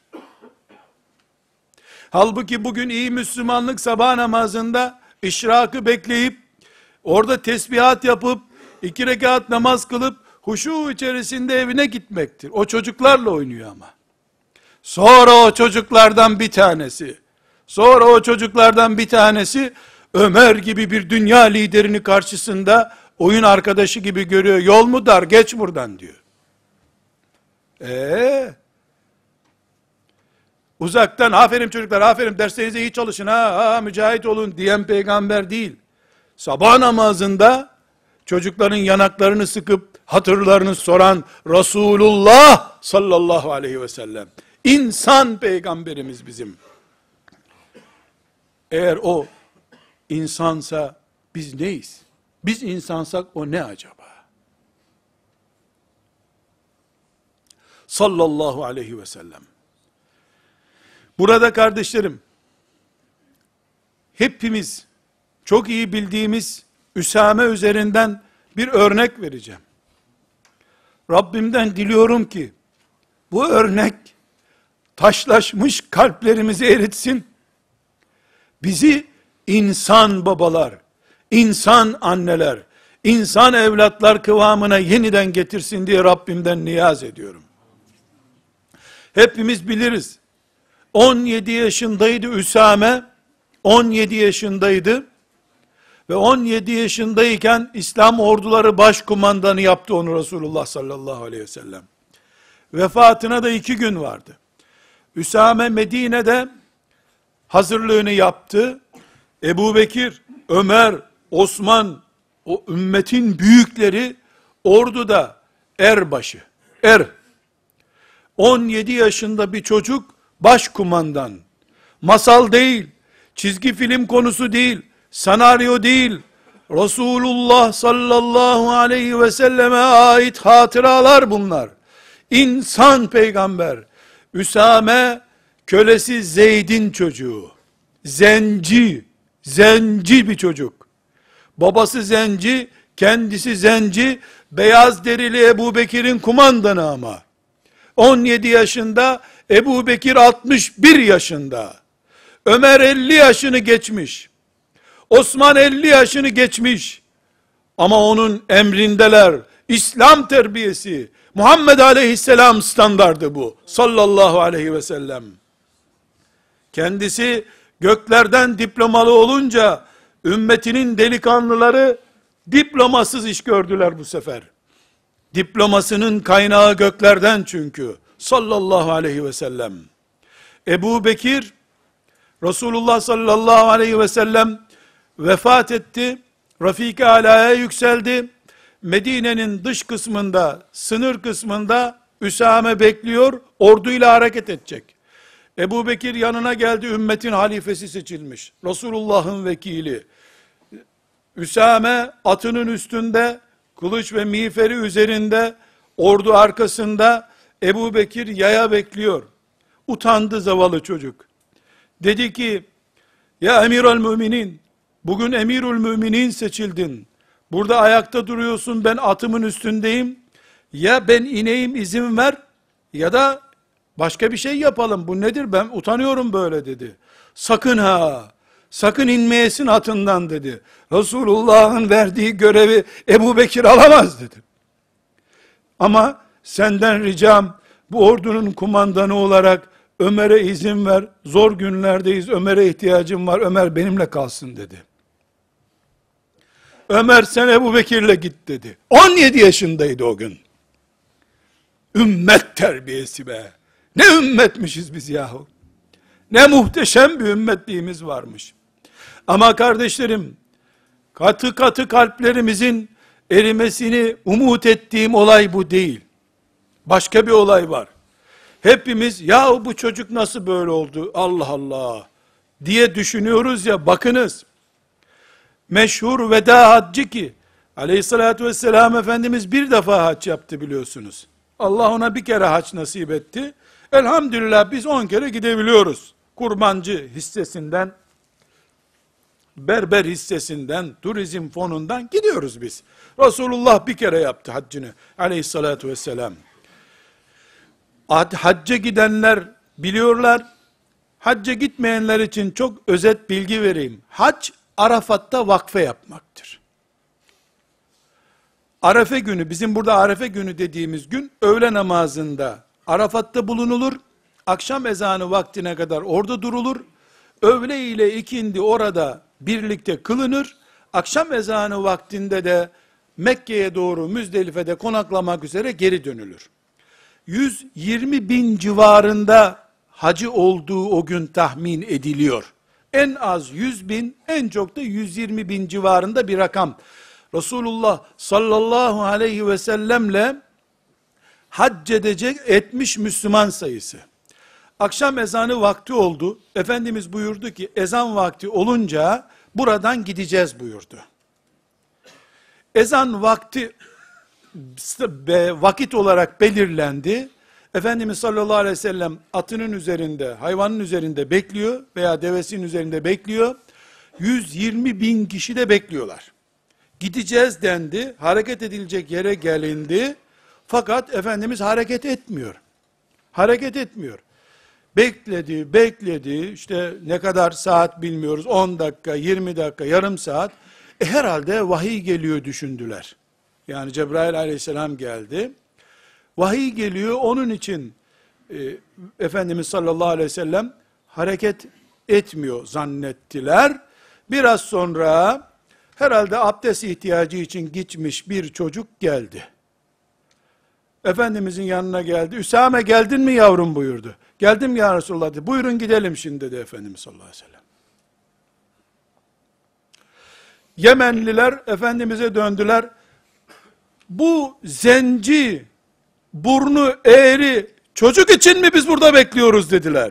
Halbuki bugün iyi Müslümanlık sabah namazında işrakı bekleyip, orada tesbihat yapıp, 2 rekat namaz kılıp, huşu içerisinde evine gitmektir. O çocuklarla oynuyor ama. Sonra o çocuklardan bir tanesi, Ömer gibi bir dünya liderini karşısında, oyun arkadaşı gibi görüyor. Yol mu dar, geç buradan diyor. Uzaktan aferin çocuklar, aferin derslerinize iyi çalışın, mücahit olun diyen peygamber değil. Sabah namazında çocukların yanaklarını sıkıp hatırlarını soran Resulullah sallallahu aleyhi ve sellem. İnsan peygamberimiz bizim. Eğer o insansa biz neyiz? Biz insansak o ne acaba? Sallallahu aleyhi ve sellem. Burada kardeşlerim, hepimiz çok iyi bildiğimiz Üsame üzerinden bir örnek vereceğim. Rabbimden diliyorum ki, bu örnek taşlaşmış kalplerimizi eritsin. Bizi insan babalar, insan anneler, insan evlatlar kıvamına yeniden getirsin diye Rabbimden niyaz ediyorum. Hepimiz biliriz. 17 yaşındaydı Üsame, 17 yaşındaydı ve 17 yaşındayken İslam orduları başkumandanı yaptı onu Resulullah sallallahu aleyhi ve sellem. Vefatına da 2 gün vardı. Üsame Medine'de hazırlığını yaptı. Ebu Bekir, Ömer, Osman, o ümmetin büyükleri orduda erbaşı, 17 yaşında bir çocuk başkumandan. Masal değil, çizgi film konusu değil, senaryo değil, Resulullah sallallahu aleyhi ve selleme ait hatıralar bunlar. İnsan peygamber. Üsame kölesi Zeyd'in çocuğu. Zenci bir çocuk. Babası zenci, kendisi zenci, beyaz derili Ebu Bekir'in kumandanı ama. 17 yaşında, Ebu Bekir 61 yaşında. Ömer 50 yaşını geçmiş. Osman 50 yaşını geçmiş. Ama onun emrindeler. İslam terbiyesi, Muhammed aleyhisselam standardı bu. Sallallahu aleyhi ve sellem. Kendisi göklerden diplomalı olunca, ümmetinin delikanlıları diplomasız iş gördüler bu sefer. Diplomasının kaynağı göklerden çünkü. Sallallahu aleyhi ve sellem. Ebu Bekir, Resulullah sallallahu aleyhi ve sellem vefat etti. Rafik-i Ala'ya yükseldi. Medine'nin dış kısmında, sınır kısmında Üsame bekliyor, orduyla hareket edecek. Ebu Bekir yanına geldi, ümmetin halifesi seçilmiş. Resulullah'ın vekili. Üsame atının üstünde, kılıç ve miğferi üzerinde, ordu arkasında, Ebu Bekir yaya bekliyor. Utandı zavallı çocuk. Dedi ki, ya emirül müminin, bugün emirül müminin seçildin. Burada ayakta duruyorsun, ben atımın üstündeyim. Ya ben ineyim, izin ver, ya da başka bir şey yapalım. Bu nedir, ben utanıyorum böyle dedi. Sakın ha, sakın inmeyesin atından dedi. Resulullah'ın verdiği görevi Ebu Bekir alamaz dedi. Ama senden ricam, bu ordunun kumandanı olarak Ömer'e izin ver. Zor günlerdeyiz, Ömer'e ihtiyacım var, Ömer benimle kalsın dedi. Ömer sen Ebu Bekir'le git dedi. 17 yaşındaydı o gün. Ümmet terbiyesi be. Ne ümmetmişiz biz yahu. Ne muhteşem bir ümmetliğimiz varmış. Ama kardeşlerim, katı katı kalplerimizin erimesini umut ettiğim olay bu değil. Başka bir olay var. Hepimiz ya bu çocuk nasıl böyle oldu, Allah Allah diye düşünüyoruz ya, bakınız. Meşhur veda haccı ki, aleyhissalatü vesselam Efendimiz bir defa hac yaptı biliyorsunuz. Allah ona bir kere hac nasip etti. Elhamdülillah biz 10 kere gidebiliyoruz. Kurbancı hissesinden, berber hissesinden, turizm fonundan gidiyoruz biz. Resulullah bir kere yaptı haccını aleyhissalatü vesselam. Hacca gidenler biliyorlar. Hacca gitmeyenler için çok özet bilgi vereyim. Hac, Arafat'ta vakfe yapmaktır. Arefe günü, bizim burada Arefe günü dediğimiz gün, öğle namazında Arafat'ta bulunulur, akşam ezanı vaktine kadar orada durulur, öğle ile ikindi orada birlikte kılınır, akşam ezanı vaktinde de Mekke'ye doğru Müzdelife'de konaklamak üzere geri dönülür. 120 bin civarında hacı olduğu o gün tahmin ediliyor. En az 100 bin, en çok da 120 bin civarında bir rakam. Resulullah sallallahu aleyhi ve sellemle hac edecek etmiş Müslüman sayısı. Akşam ezanı vakti oldu. Efendimiz buyurdu ki ezan vakti olunca buradan gideceğiz buyurdu. Ezan vakti vakit olarak belirlendi. Efendimiz sallallahu aleyhi ve sellem atının üzerinde, hayvanın üzerinde bekliyor veya devesinin üzerinde bekliyor. 120 bin kişi de bekliyorlar. Gideceğiz dendi, hareket edilecek yere gelindi. Fakat Efendimiz hareket etmiyor. Hareket etmiyor. Bekledi, işte ne kadar saat bilmiyoruz, 10 dakika, 20 dakika, yarım saat. Herhalde vahiy geliyor düşündüler. Yani Cebrail aleyhisselam geldi. Vahiy geliyor, onun için Efendimiz sallallahu aleyhi ve sellem hareket etmiyor zannettiler. Biraz sonra herhalde abdest ihtiyacı için gitmiş bir çocuk geldi. Efendimizin yanına geldi. Üsame geldin mi yavrum buyurdu. Geldim ya Resulullah dedi. Buyurun gidelim şimdi dedi Efendimiz sallallahu aleyhi ve sellem. Yemenliler Efendimiz'e döndüler. Bu zenci, burnu eğri çocuk için mi biz burada bekliyoruz dediler.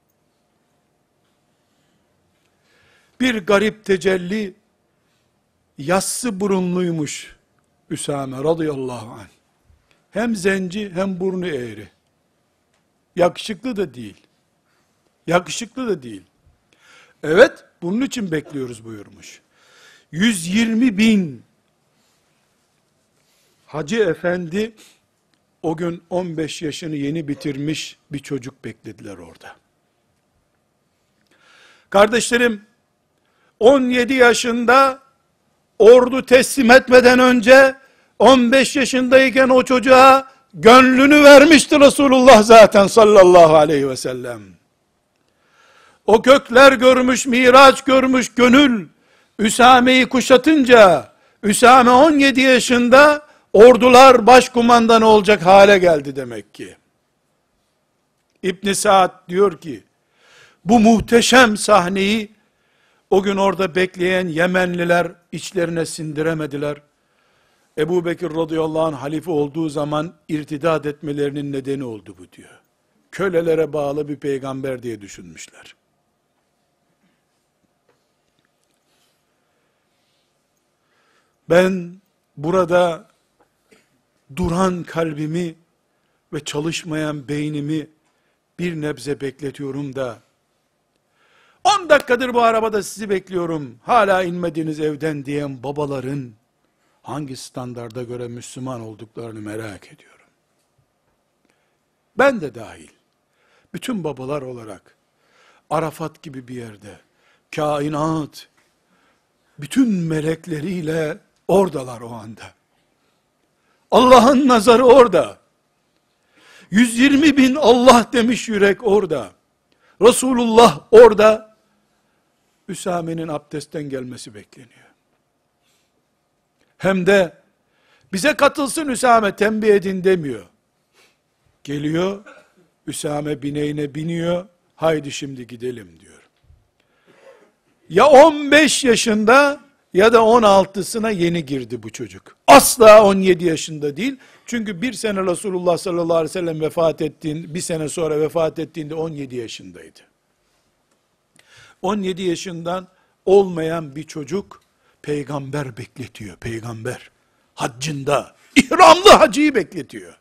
Bir garip tecelli yassı burunluymuş Üsame radıyallahu anh. Hem zenci hem burnu eğri. Yakışıklı da değil. Yakışıklı da değil. Evet, bunun için bekliyoruz buyurmuş. 120 bin Hacı efendi o gün 15 yaşını yeni bitirmiş bir çocuk beklediler orada. Kardeşlerim, 17 yaşında ordu teslim etmeden önce 15 yaşındayken o çocuğa gönlünü vermişti Resulullah zaten sallallahu aleyhi ve sellem. O gökler görmüş, miraç görmüş gönül Üsame'yi kuşatınca Üsame 17 yaşında ordular başkumandanı olacak hale geldi demek ki. İbn Sa'd diyor ki bu muhteşem sahneyi o gün orada bekleyen Yemenliler içlerine sindiremediler. Ebu Bekir radıyallahu anh halife olduğu zaman irtidat etmelerinin nedeni oldu bu diyor. Kölelere bağlı bir peygamber diye düşünmüşler. Ben burada duran kalbimi ve çalışmayan beynimi bir nebze bekletiyorum da 10 dakikadır bu arabada sizi bekliyorum, hala inmediniz evden diyen babaların hangi standarda göre Müslüman olduklarını merak ediyorum. Ben de dahil. Bütün babalar olarak Arafat gibi bir yerde kainat bütün melekleriyle oradalar o anda. Allah'ın nazarı orada. 120 bin Allah demiş yürek orada. Resulullah orada. Üsame'nin abdestten gelmesi bekleniyor. Hem de bize katılsın Üsame, tembih edin demiyor. Geliyor, Üsame bineğine biniyor, haydi şimdi gidelim diyor. Ya 15 yaşında ya da 16'sına yeni girdi bu çocuk. Asla 17 yaşında değil. Çünkü bir sene Resulullah sallallahu aleyhi ve sellem vefat ettiğinde, bir sene sonra vefat ettiğinde 17 yaşındaydı. 17 yaşından olmayan bir çocuk peygamber bekletiyor, peygamber. Haccında, ihramlı hacıyı bekletiyor.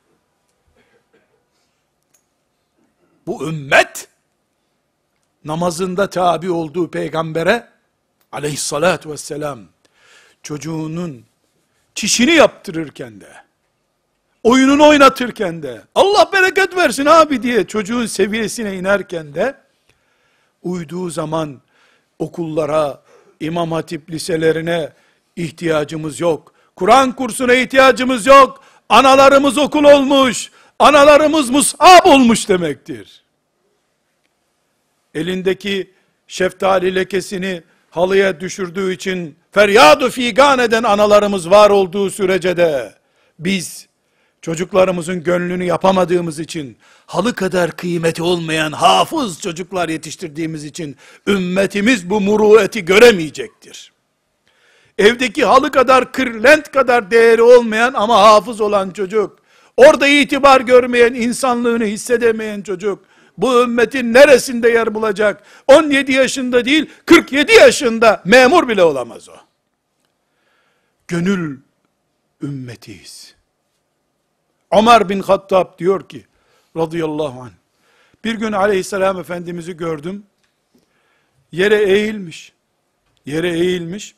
Bu ümmet, namazında tabi olduğu peygambere, aleyhissalatü vesselam, çocuğunun çişini yaptırırken de, oyununu oynatırken de, Allah bereket versin abi diye çocuğun seviyesine inerken de, uyduğu zaman okullara, İmam Hatip liselerine ihtiyacımız yok. Kur'an kursuna ihtiyacımız yok. Analarımız okul olmuş. Analarımız mushab olmuş demektir. Elindeki şeftali lekesini halıya düşürdüğü için feryadu figan eden analarımız var olduğu sürece de biz çocuklarımızın gönlünü yapamadığımız için, halı kadar kıymeti olmayan hafız çocuklar yetiştirdiğimiz için ümmetimiz bu murueti göremeyecektir. Evdeki halı kadar, kırlent kadar değeri olmayan ama hafız olan çocuk, orada itibar görmeyen, insanlığını hissedemeyen çocuk, bu ümmetin neresinde yer bulacak? 17 yaşında değil, 47 yaşında memur bile olamaz o. Gönül ümmetiyiz. Ömer bin Hattab diyor ki, radıyallahu anh, bir gün aleyhisselam efendimizi gördüm, yere eğilmiş,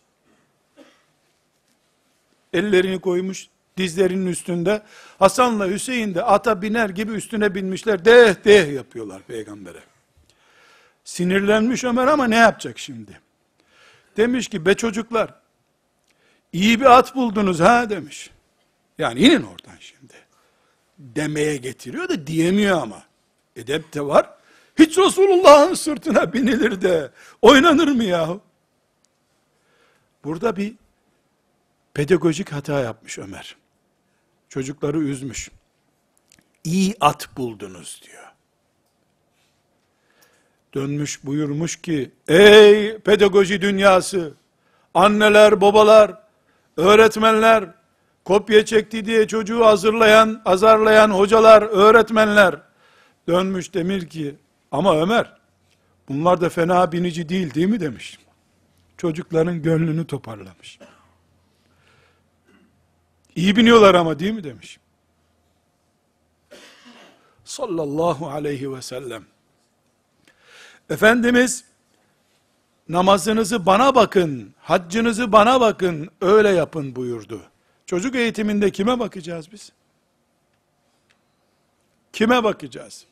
ellerini koymuş, dizlerinin üstünde, Hasan'la Hüseyin de ata biner gibi üstüne binmişler, deh deh yapıyorlar peygambere. Sinirlenmiş Ömer ama ne yapacak şimdi? Demiş ki, be çocuklar, iyi bir at buldunuz ha demiş. Yani inin oradan şimdi. Demeye getiriyor da diyemiyor ama. Edep de var. Hiç Resulullah'ın sırtına binilir de oynanır mı yahu? Burada bir pedagojik hata yapmış Ömer. Çocukları üzmüş. İyi at buldunuz diyor. Dönmüş buyurmuş ki, ey pedagoji dünyası, anneler, babalar, öğretmenler, kopya çekti diye çocuğu azarlayan hocalar, öğretmenler, dönmüş demir ki, ama Ömer, bunlar da fena binici değil mi demiş. çocukların gönlünü toparlamış. İyi biniyorlar ama değil mi demiş. Sallallahu aleyhi ve sellem. Efendimiz, namazınızı bana bakın, haccınızı bana bakın, öyle yapın buyurdu. Çocuk eğitiminde kime bakacağız biz? Kime bakacağız?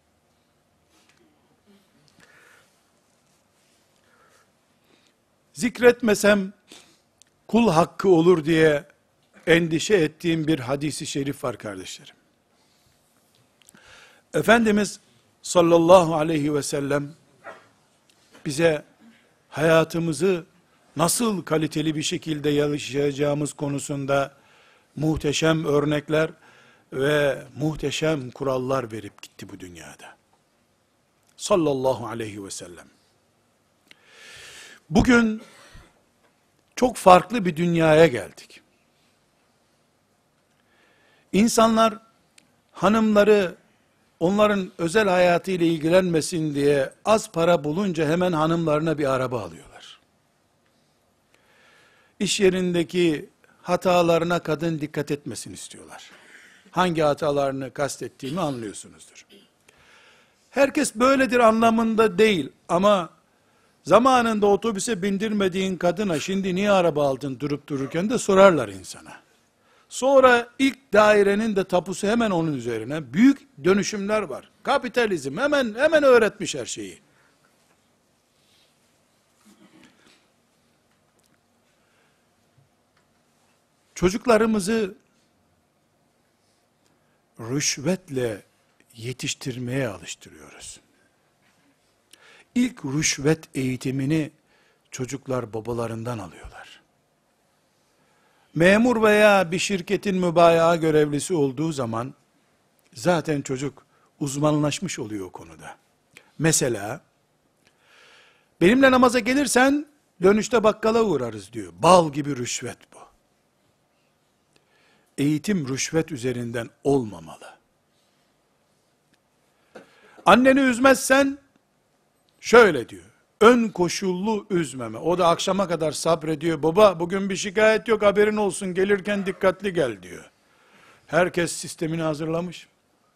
Zikretmesem kul hakkı olur diye endişe ettiğim bir hadisi şerif var kardeşlerim. Efendimiz sallallahu aleyhi ve sellem bize hayatımızı nasıl kaliteli bir şekilde yaşayacağımız konusunda muhteşem örnekler ve muhteşem kurallar verip gitti bu dünyada. Sallallahu aleyhi ve sellem. Bugün çok farklı bir dünyaya geldik. İnsanlar hanımları onların özel hayatıyla ilgilenmesin diye az para bulunca hemen hanımlarına bir araba alıyorlar. İş yerindeki hatalarına kadın dikkat etmesin istiyorlar. Hangi hatalarını kastettiğimi anlıyorsunuzdur. Herkes böyledir anlamında değil ama zamanında otobüse bindirmediğin kadına şimdi niye araba aldın durup dururken de sorarlar insana. Sonra ilk dairenin de tapusu hemen onun üzerine. Büyük dönüşümler var. Kapitalizm hemen öğretmiş her şeyi. Çocuklarımızı rüşvetle yetiştirmeye alıştırıyoruz. İlk rüşvet eğitimini çocuklar babalarından alıyorlar. Memur veya bir şirketin mübayağa görevlisi olduğu zaman zaten çocuk uzmanlaşmış oluyor o konuda. Mesela benimle namaza gelirsen dönüşte bakkala uğrarız diyor. Bal gibi rüşvet bu. Eğitim rüşvet üzerinden olmamalı. Anneni üzmezsen şöyle diyor. Ön koşullu üzmeme. O da akşama kadar sabrediyor. Baba bugün bir şikayet yok haberin olsun gelirken dikkatli gel diyor. Herkes sistemini hazırlamış.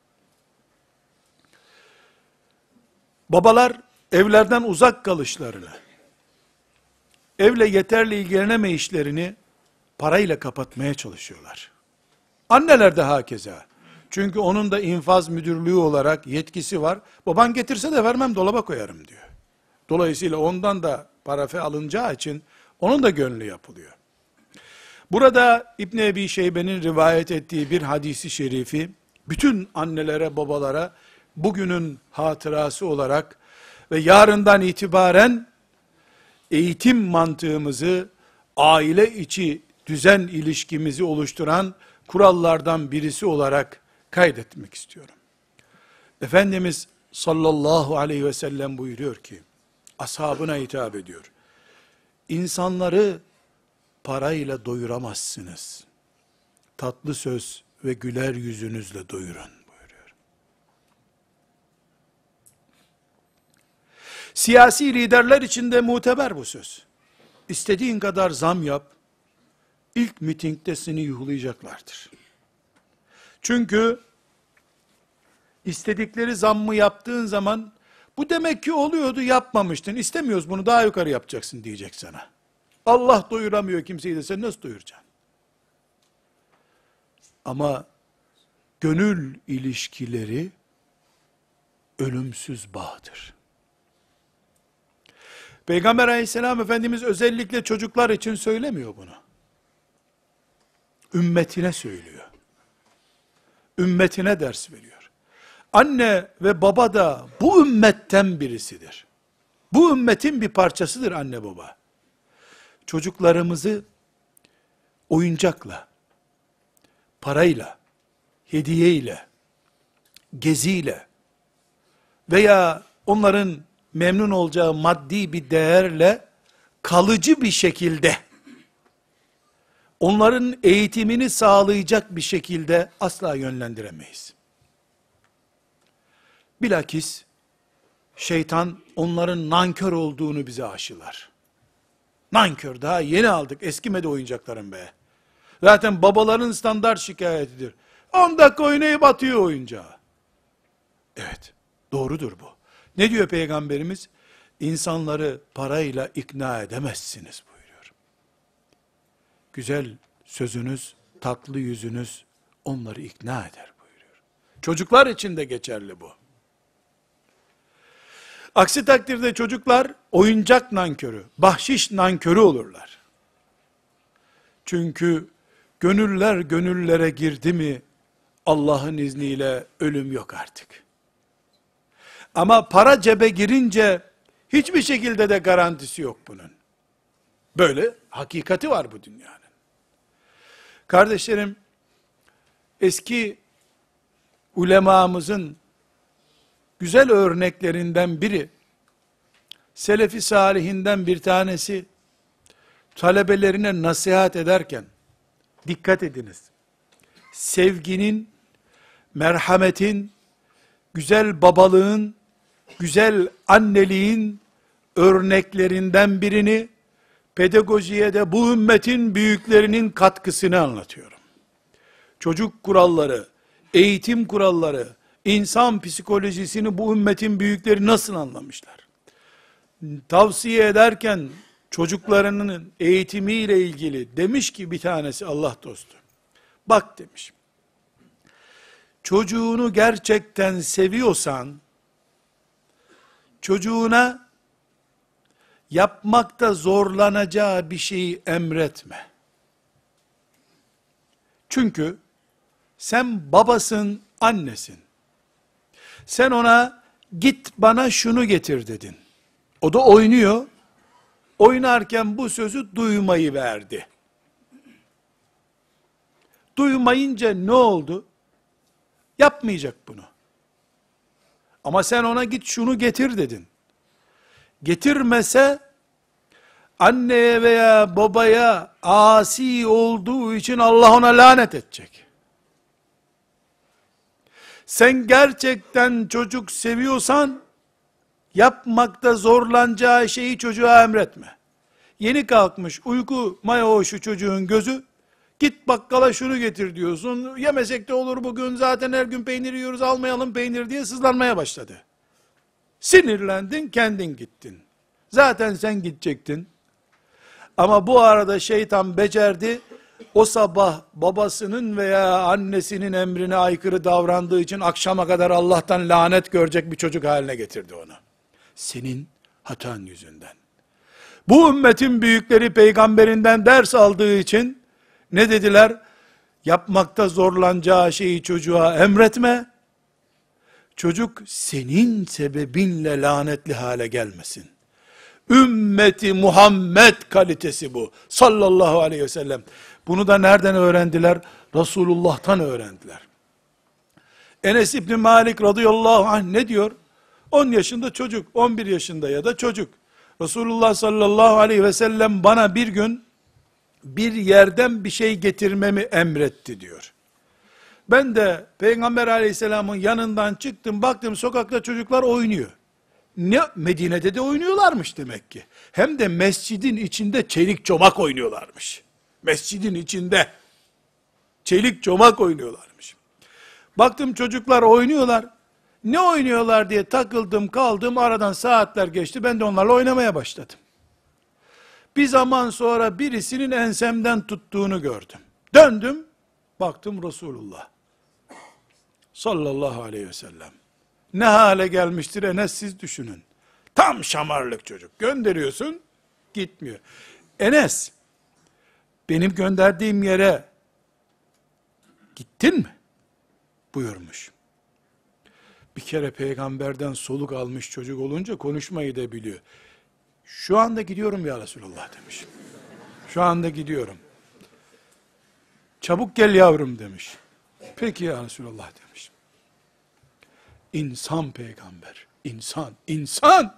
Babalar evlerden uzak kalışlarını, evle yeterli ilgilenemeyişlerini parayla kapatmaya çalışıyorlar. Anneler de hakeza. Çünkü onun da infaz müdürlüğü olarak yetkisi var. Baban getirse de vermem dolaba koyarım diyor. Dolayısıyla ondan da parafe alınacağı için onun da gönlü yapılıyor. Burada İbn Ebi Şeybe'nin rivayet ettiği bir hadisi şerifi bütün annelere, babalara bugünün hatırası olarak ve yarından itibaren eğitim mantığımızı, aile içi düzen ilişkimizi oluşturan kurallardan birisi olarak kaydetmek istiyorum. Efendimiz sallallahu aleyhi ve sellem buyuruyor ki, ashabına hitap ediyor. İnsanları parayla doyuramazsınız. Tatlı söz ve güler yüzünüzle doyurun buyuruyor. Siyasi liderler için de muteber bu söz. İstediğin kadar zam yap, ilk mitingde seni yuhlayacaklardır. Çünkü istedikleri zammı yaptığın zaman, bu demek ki oluyordu yapmamıştın, istemiyoruz bunu daha yukarı yapacaksın diyecek sana. Allah doyuramıyor kimseyi de sen nasıl doyuracaksın? Ama gönül ilişkileri ölümsüz bağdır. Peygamber aleyhisselam Efendimiz özellikle çocuklar için söylemiyor bunu. Ümmetine söylüyor. Ümmetine ders veriyor. Anne ve baba da bu ümmetten birisidir. Bu ümmetin bir parçasıdır anne baba. Çocuklarımızı oyuncakla, parayla, hediyeyle, geziyle veya onların memnun olacağı maddi bir değerle kalıcı bir şekilde onların eğitimini sağlayacak bir şekilde asla yönlendiremeyiz. Bilakis şeytan onların nankör olduğunu bize aşılar. Nankör, daha yeni aldık, eskimedi oyuncakların be. Zaten babaların standart şikayetidir. 10 dakika oynayıp atıyor oyuncağı. Evet, doğrudur bu. Ne diyor Peygamberimiz? İnsanları parayla ikna edemezsiniz buyuruyor. Güzel sözünüz, tatlı yüzünüz onları ikna eder buyuruyor. Çocuklar için de geçerli bu. Aksi takdirde çocuklar oyuncak nankörü, bahşiş nankörü olurlar. Çünkü gönüller gönüllere girdi mi Allah'ın izniyle ölüm yok artık. Ama para cebe girince hiçbir şekilde de garantisi yok bunun. Böyle hakikati var bu dünyanın. Kardeşlerim, eski ulemamızın güzel örneklerinden biri, Selefi Salihinden bir tanesi, talebelerine nasihat ederken, dikkat ediniz, sevginin, merhametin, güzel babalığın, güzel anneliğin örneklerinden birini, pedagojiye de bu ümmetin büyüklerinin katkısını anlatıyorum. Çocuk kuralları, eğitim kuralları, insan psikolojisini bu ümmetin büyükleri nasıl anlamışlar? Tavsiye ederken çocuklarının eğitimiyle ilgili demiş ki bir tanesi Allah dostu. Bak demiş. Çocuğunu gerçekten seviyorsan çocuğuna yapmakta zorlanacağı bir şeyi emretme. Çünkü sen babasın, annesin. Sen ona git bana şunu getir dedin. O da oynuyor. Oynarken bu sözü duymayı verdi. Duymayınca ne oldu? Yapmayacak bunu. Ama sen ona git şunu getir dedin. Getirmese, anneye veya babaya asi olduğu için Allah ona lanet edecek. Sen gerçekten çocuk seviyorsan, yapmakta zorlanacağı şeyi çocuğa emretme. Yeni kalkmış, uyku mayoşu çocuğun gözü, git bakkala şunu getir diyorsun, yemesek de olur bugün, zaten her gün peynir yiyoruz, almayalım peynir diye sızlanmaya başladı. Sinirlendin, kendin gittin. Zaten sen gidecektin. Ama bu arada şeytan becerdi, o sabah babasının veya annesinin emrine aykırı davrandığı için akşama kadar Allah'tan lanet görecek bir çocuk haline getirdi onu. Senin hatan yüzünden. Bu ümmetin büyükleri peygamberinden ders aldığı için ne dediler? Yapmakta zorlanacağı şeyi çocuğa emretme. Çocuk senin sebebinle lanetli hale gelmesin. Ümmeti Muhammed kalitesi bu. Sallallahu aleyhi ve sellem. Bunu da nereden öğrendiler? Resulullah'tan öğrendiler. Enes İbni Malik radıyallahu anh ne diyor? 10 yaşında çocuk, 11 yaşında ya da çocuk. Resulullah sallallahu aleyhi ve sellem bana bir gün bir yerden bir şey getirmemi emretti diyor. Ben de Peygamber aleyhisselamın yanından çıktım, baktım sokakta çocuklar oynuyor. Ne, Medine'de de oynuyorlarmış demek ki. Hem de mescidin içinde çelik çomak oynuyorlarmış. Mescidin içinde çelik çomak oynuyorlarmış. Baktım çocuklar oynuyorlar. Ne oynuyorlar diye takıldım kaldım, aradan saatler geçti, ben de onlarla oynamaya başladım. Bir zaman sonra birisinin ensemden tuttuğunu gördüm. Döndüm, baktım Resulullah sallallahu aleyhi ve sellem. Ne hale gelmiştir Enes, siz düşünün. Tam şamarlık çocuk. Gönderiyorsun, gitmiyor. Enes, benim gönderdiğim yere gittin mi? Buyurmuş. Bir kere peygamberden soluk almış çocuk olunca konuşmayı da biliyor. Şu anda gidiyorum ya Resulullah demiş. Şu anda gidiyorum. Çabuk gel yavrum demiş. Peki ya Resulullah demiş. İnsan peygamber. İnsan.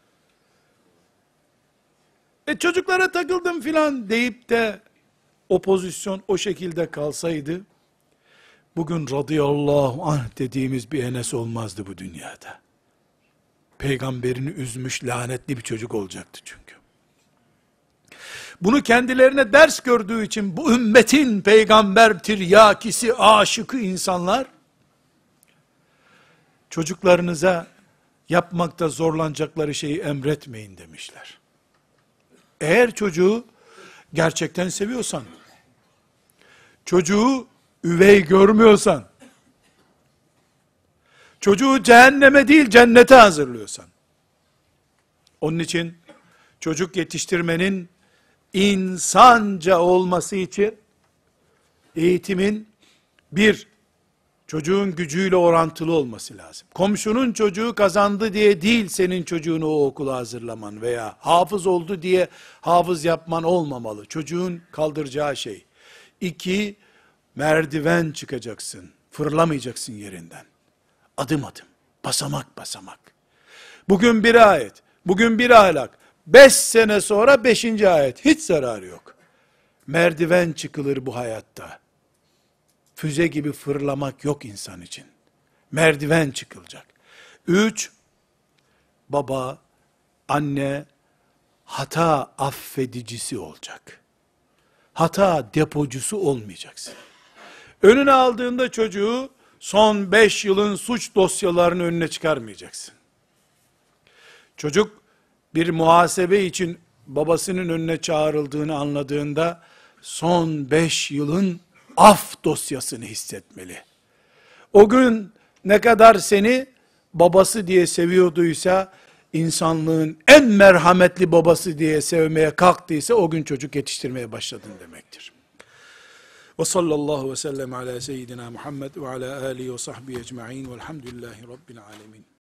Çocuklara takıldım filan deyip de o pozisyon o şekilde kalsaydı, bugün radıyallahu anh dediğimiz bir Enes olmazdı bu dünyada. Peygamberini üzmüş lanetli bir çocuk olacaktı çünkü. bunu kendilerine ders gördüğü için bu ümmetin peygamber tiryakisi, aşıkı insanlar, çocuklarınıza yapmakta zorlanacakları şeyi emretmeyin demişler. Eğer çocuğu gerçekten seviyorsan, çocuğu üvey görmüyorsan, çocuğu cehenneme değil cennete hazırlıyorsan, onun için çocuk yetiştirmenin insanca olması için eğitimin bir, çocuğun gücüyle orantılı olması lazım. Komşunun çocuğu kazandı diye değil senin çocuğunu o okula hazırlaman veya hafız oldu diye hafız yapman olmamalı. Çocuğun kaldıracağı şey. 2, merdiven çıkacaksın. Fırlamayacaksın yerinden. Adım adım, basamak basamak. Bugün bir ayet, bugün bir ahlak. 5 sene sonra 5. ayet. Hiç zararı yok. Merdiven çıkılır bu hayatta. Füze gibi fırlamak yok insan için. Merdiven çıkılacak. 3, baba, anne, hata affedicisi olacak. Hata depocusu olmayacaksın. Önüne aldığında çocuğu, son 5 yılın suç dosyalarını önüne çıkarmayacaksın. Çocuk, bir muhasebe için babasının önüne çağrıldığını anladığında, son 5 yılın af dosyasını hissetmeli. O gün ne kadar seni babası diye seviyorduysa, insanlığın en merhametli babası diye sevmeye kalktıysa, o gün çocuk yetiştirmeye başladın demektir. Ve sallallahu ve sellem ala seyyidina Muhammed ve ala alihi ve sahbihi ecma'in velhamdülillahi rabbil alemin.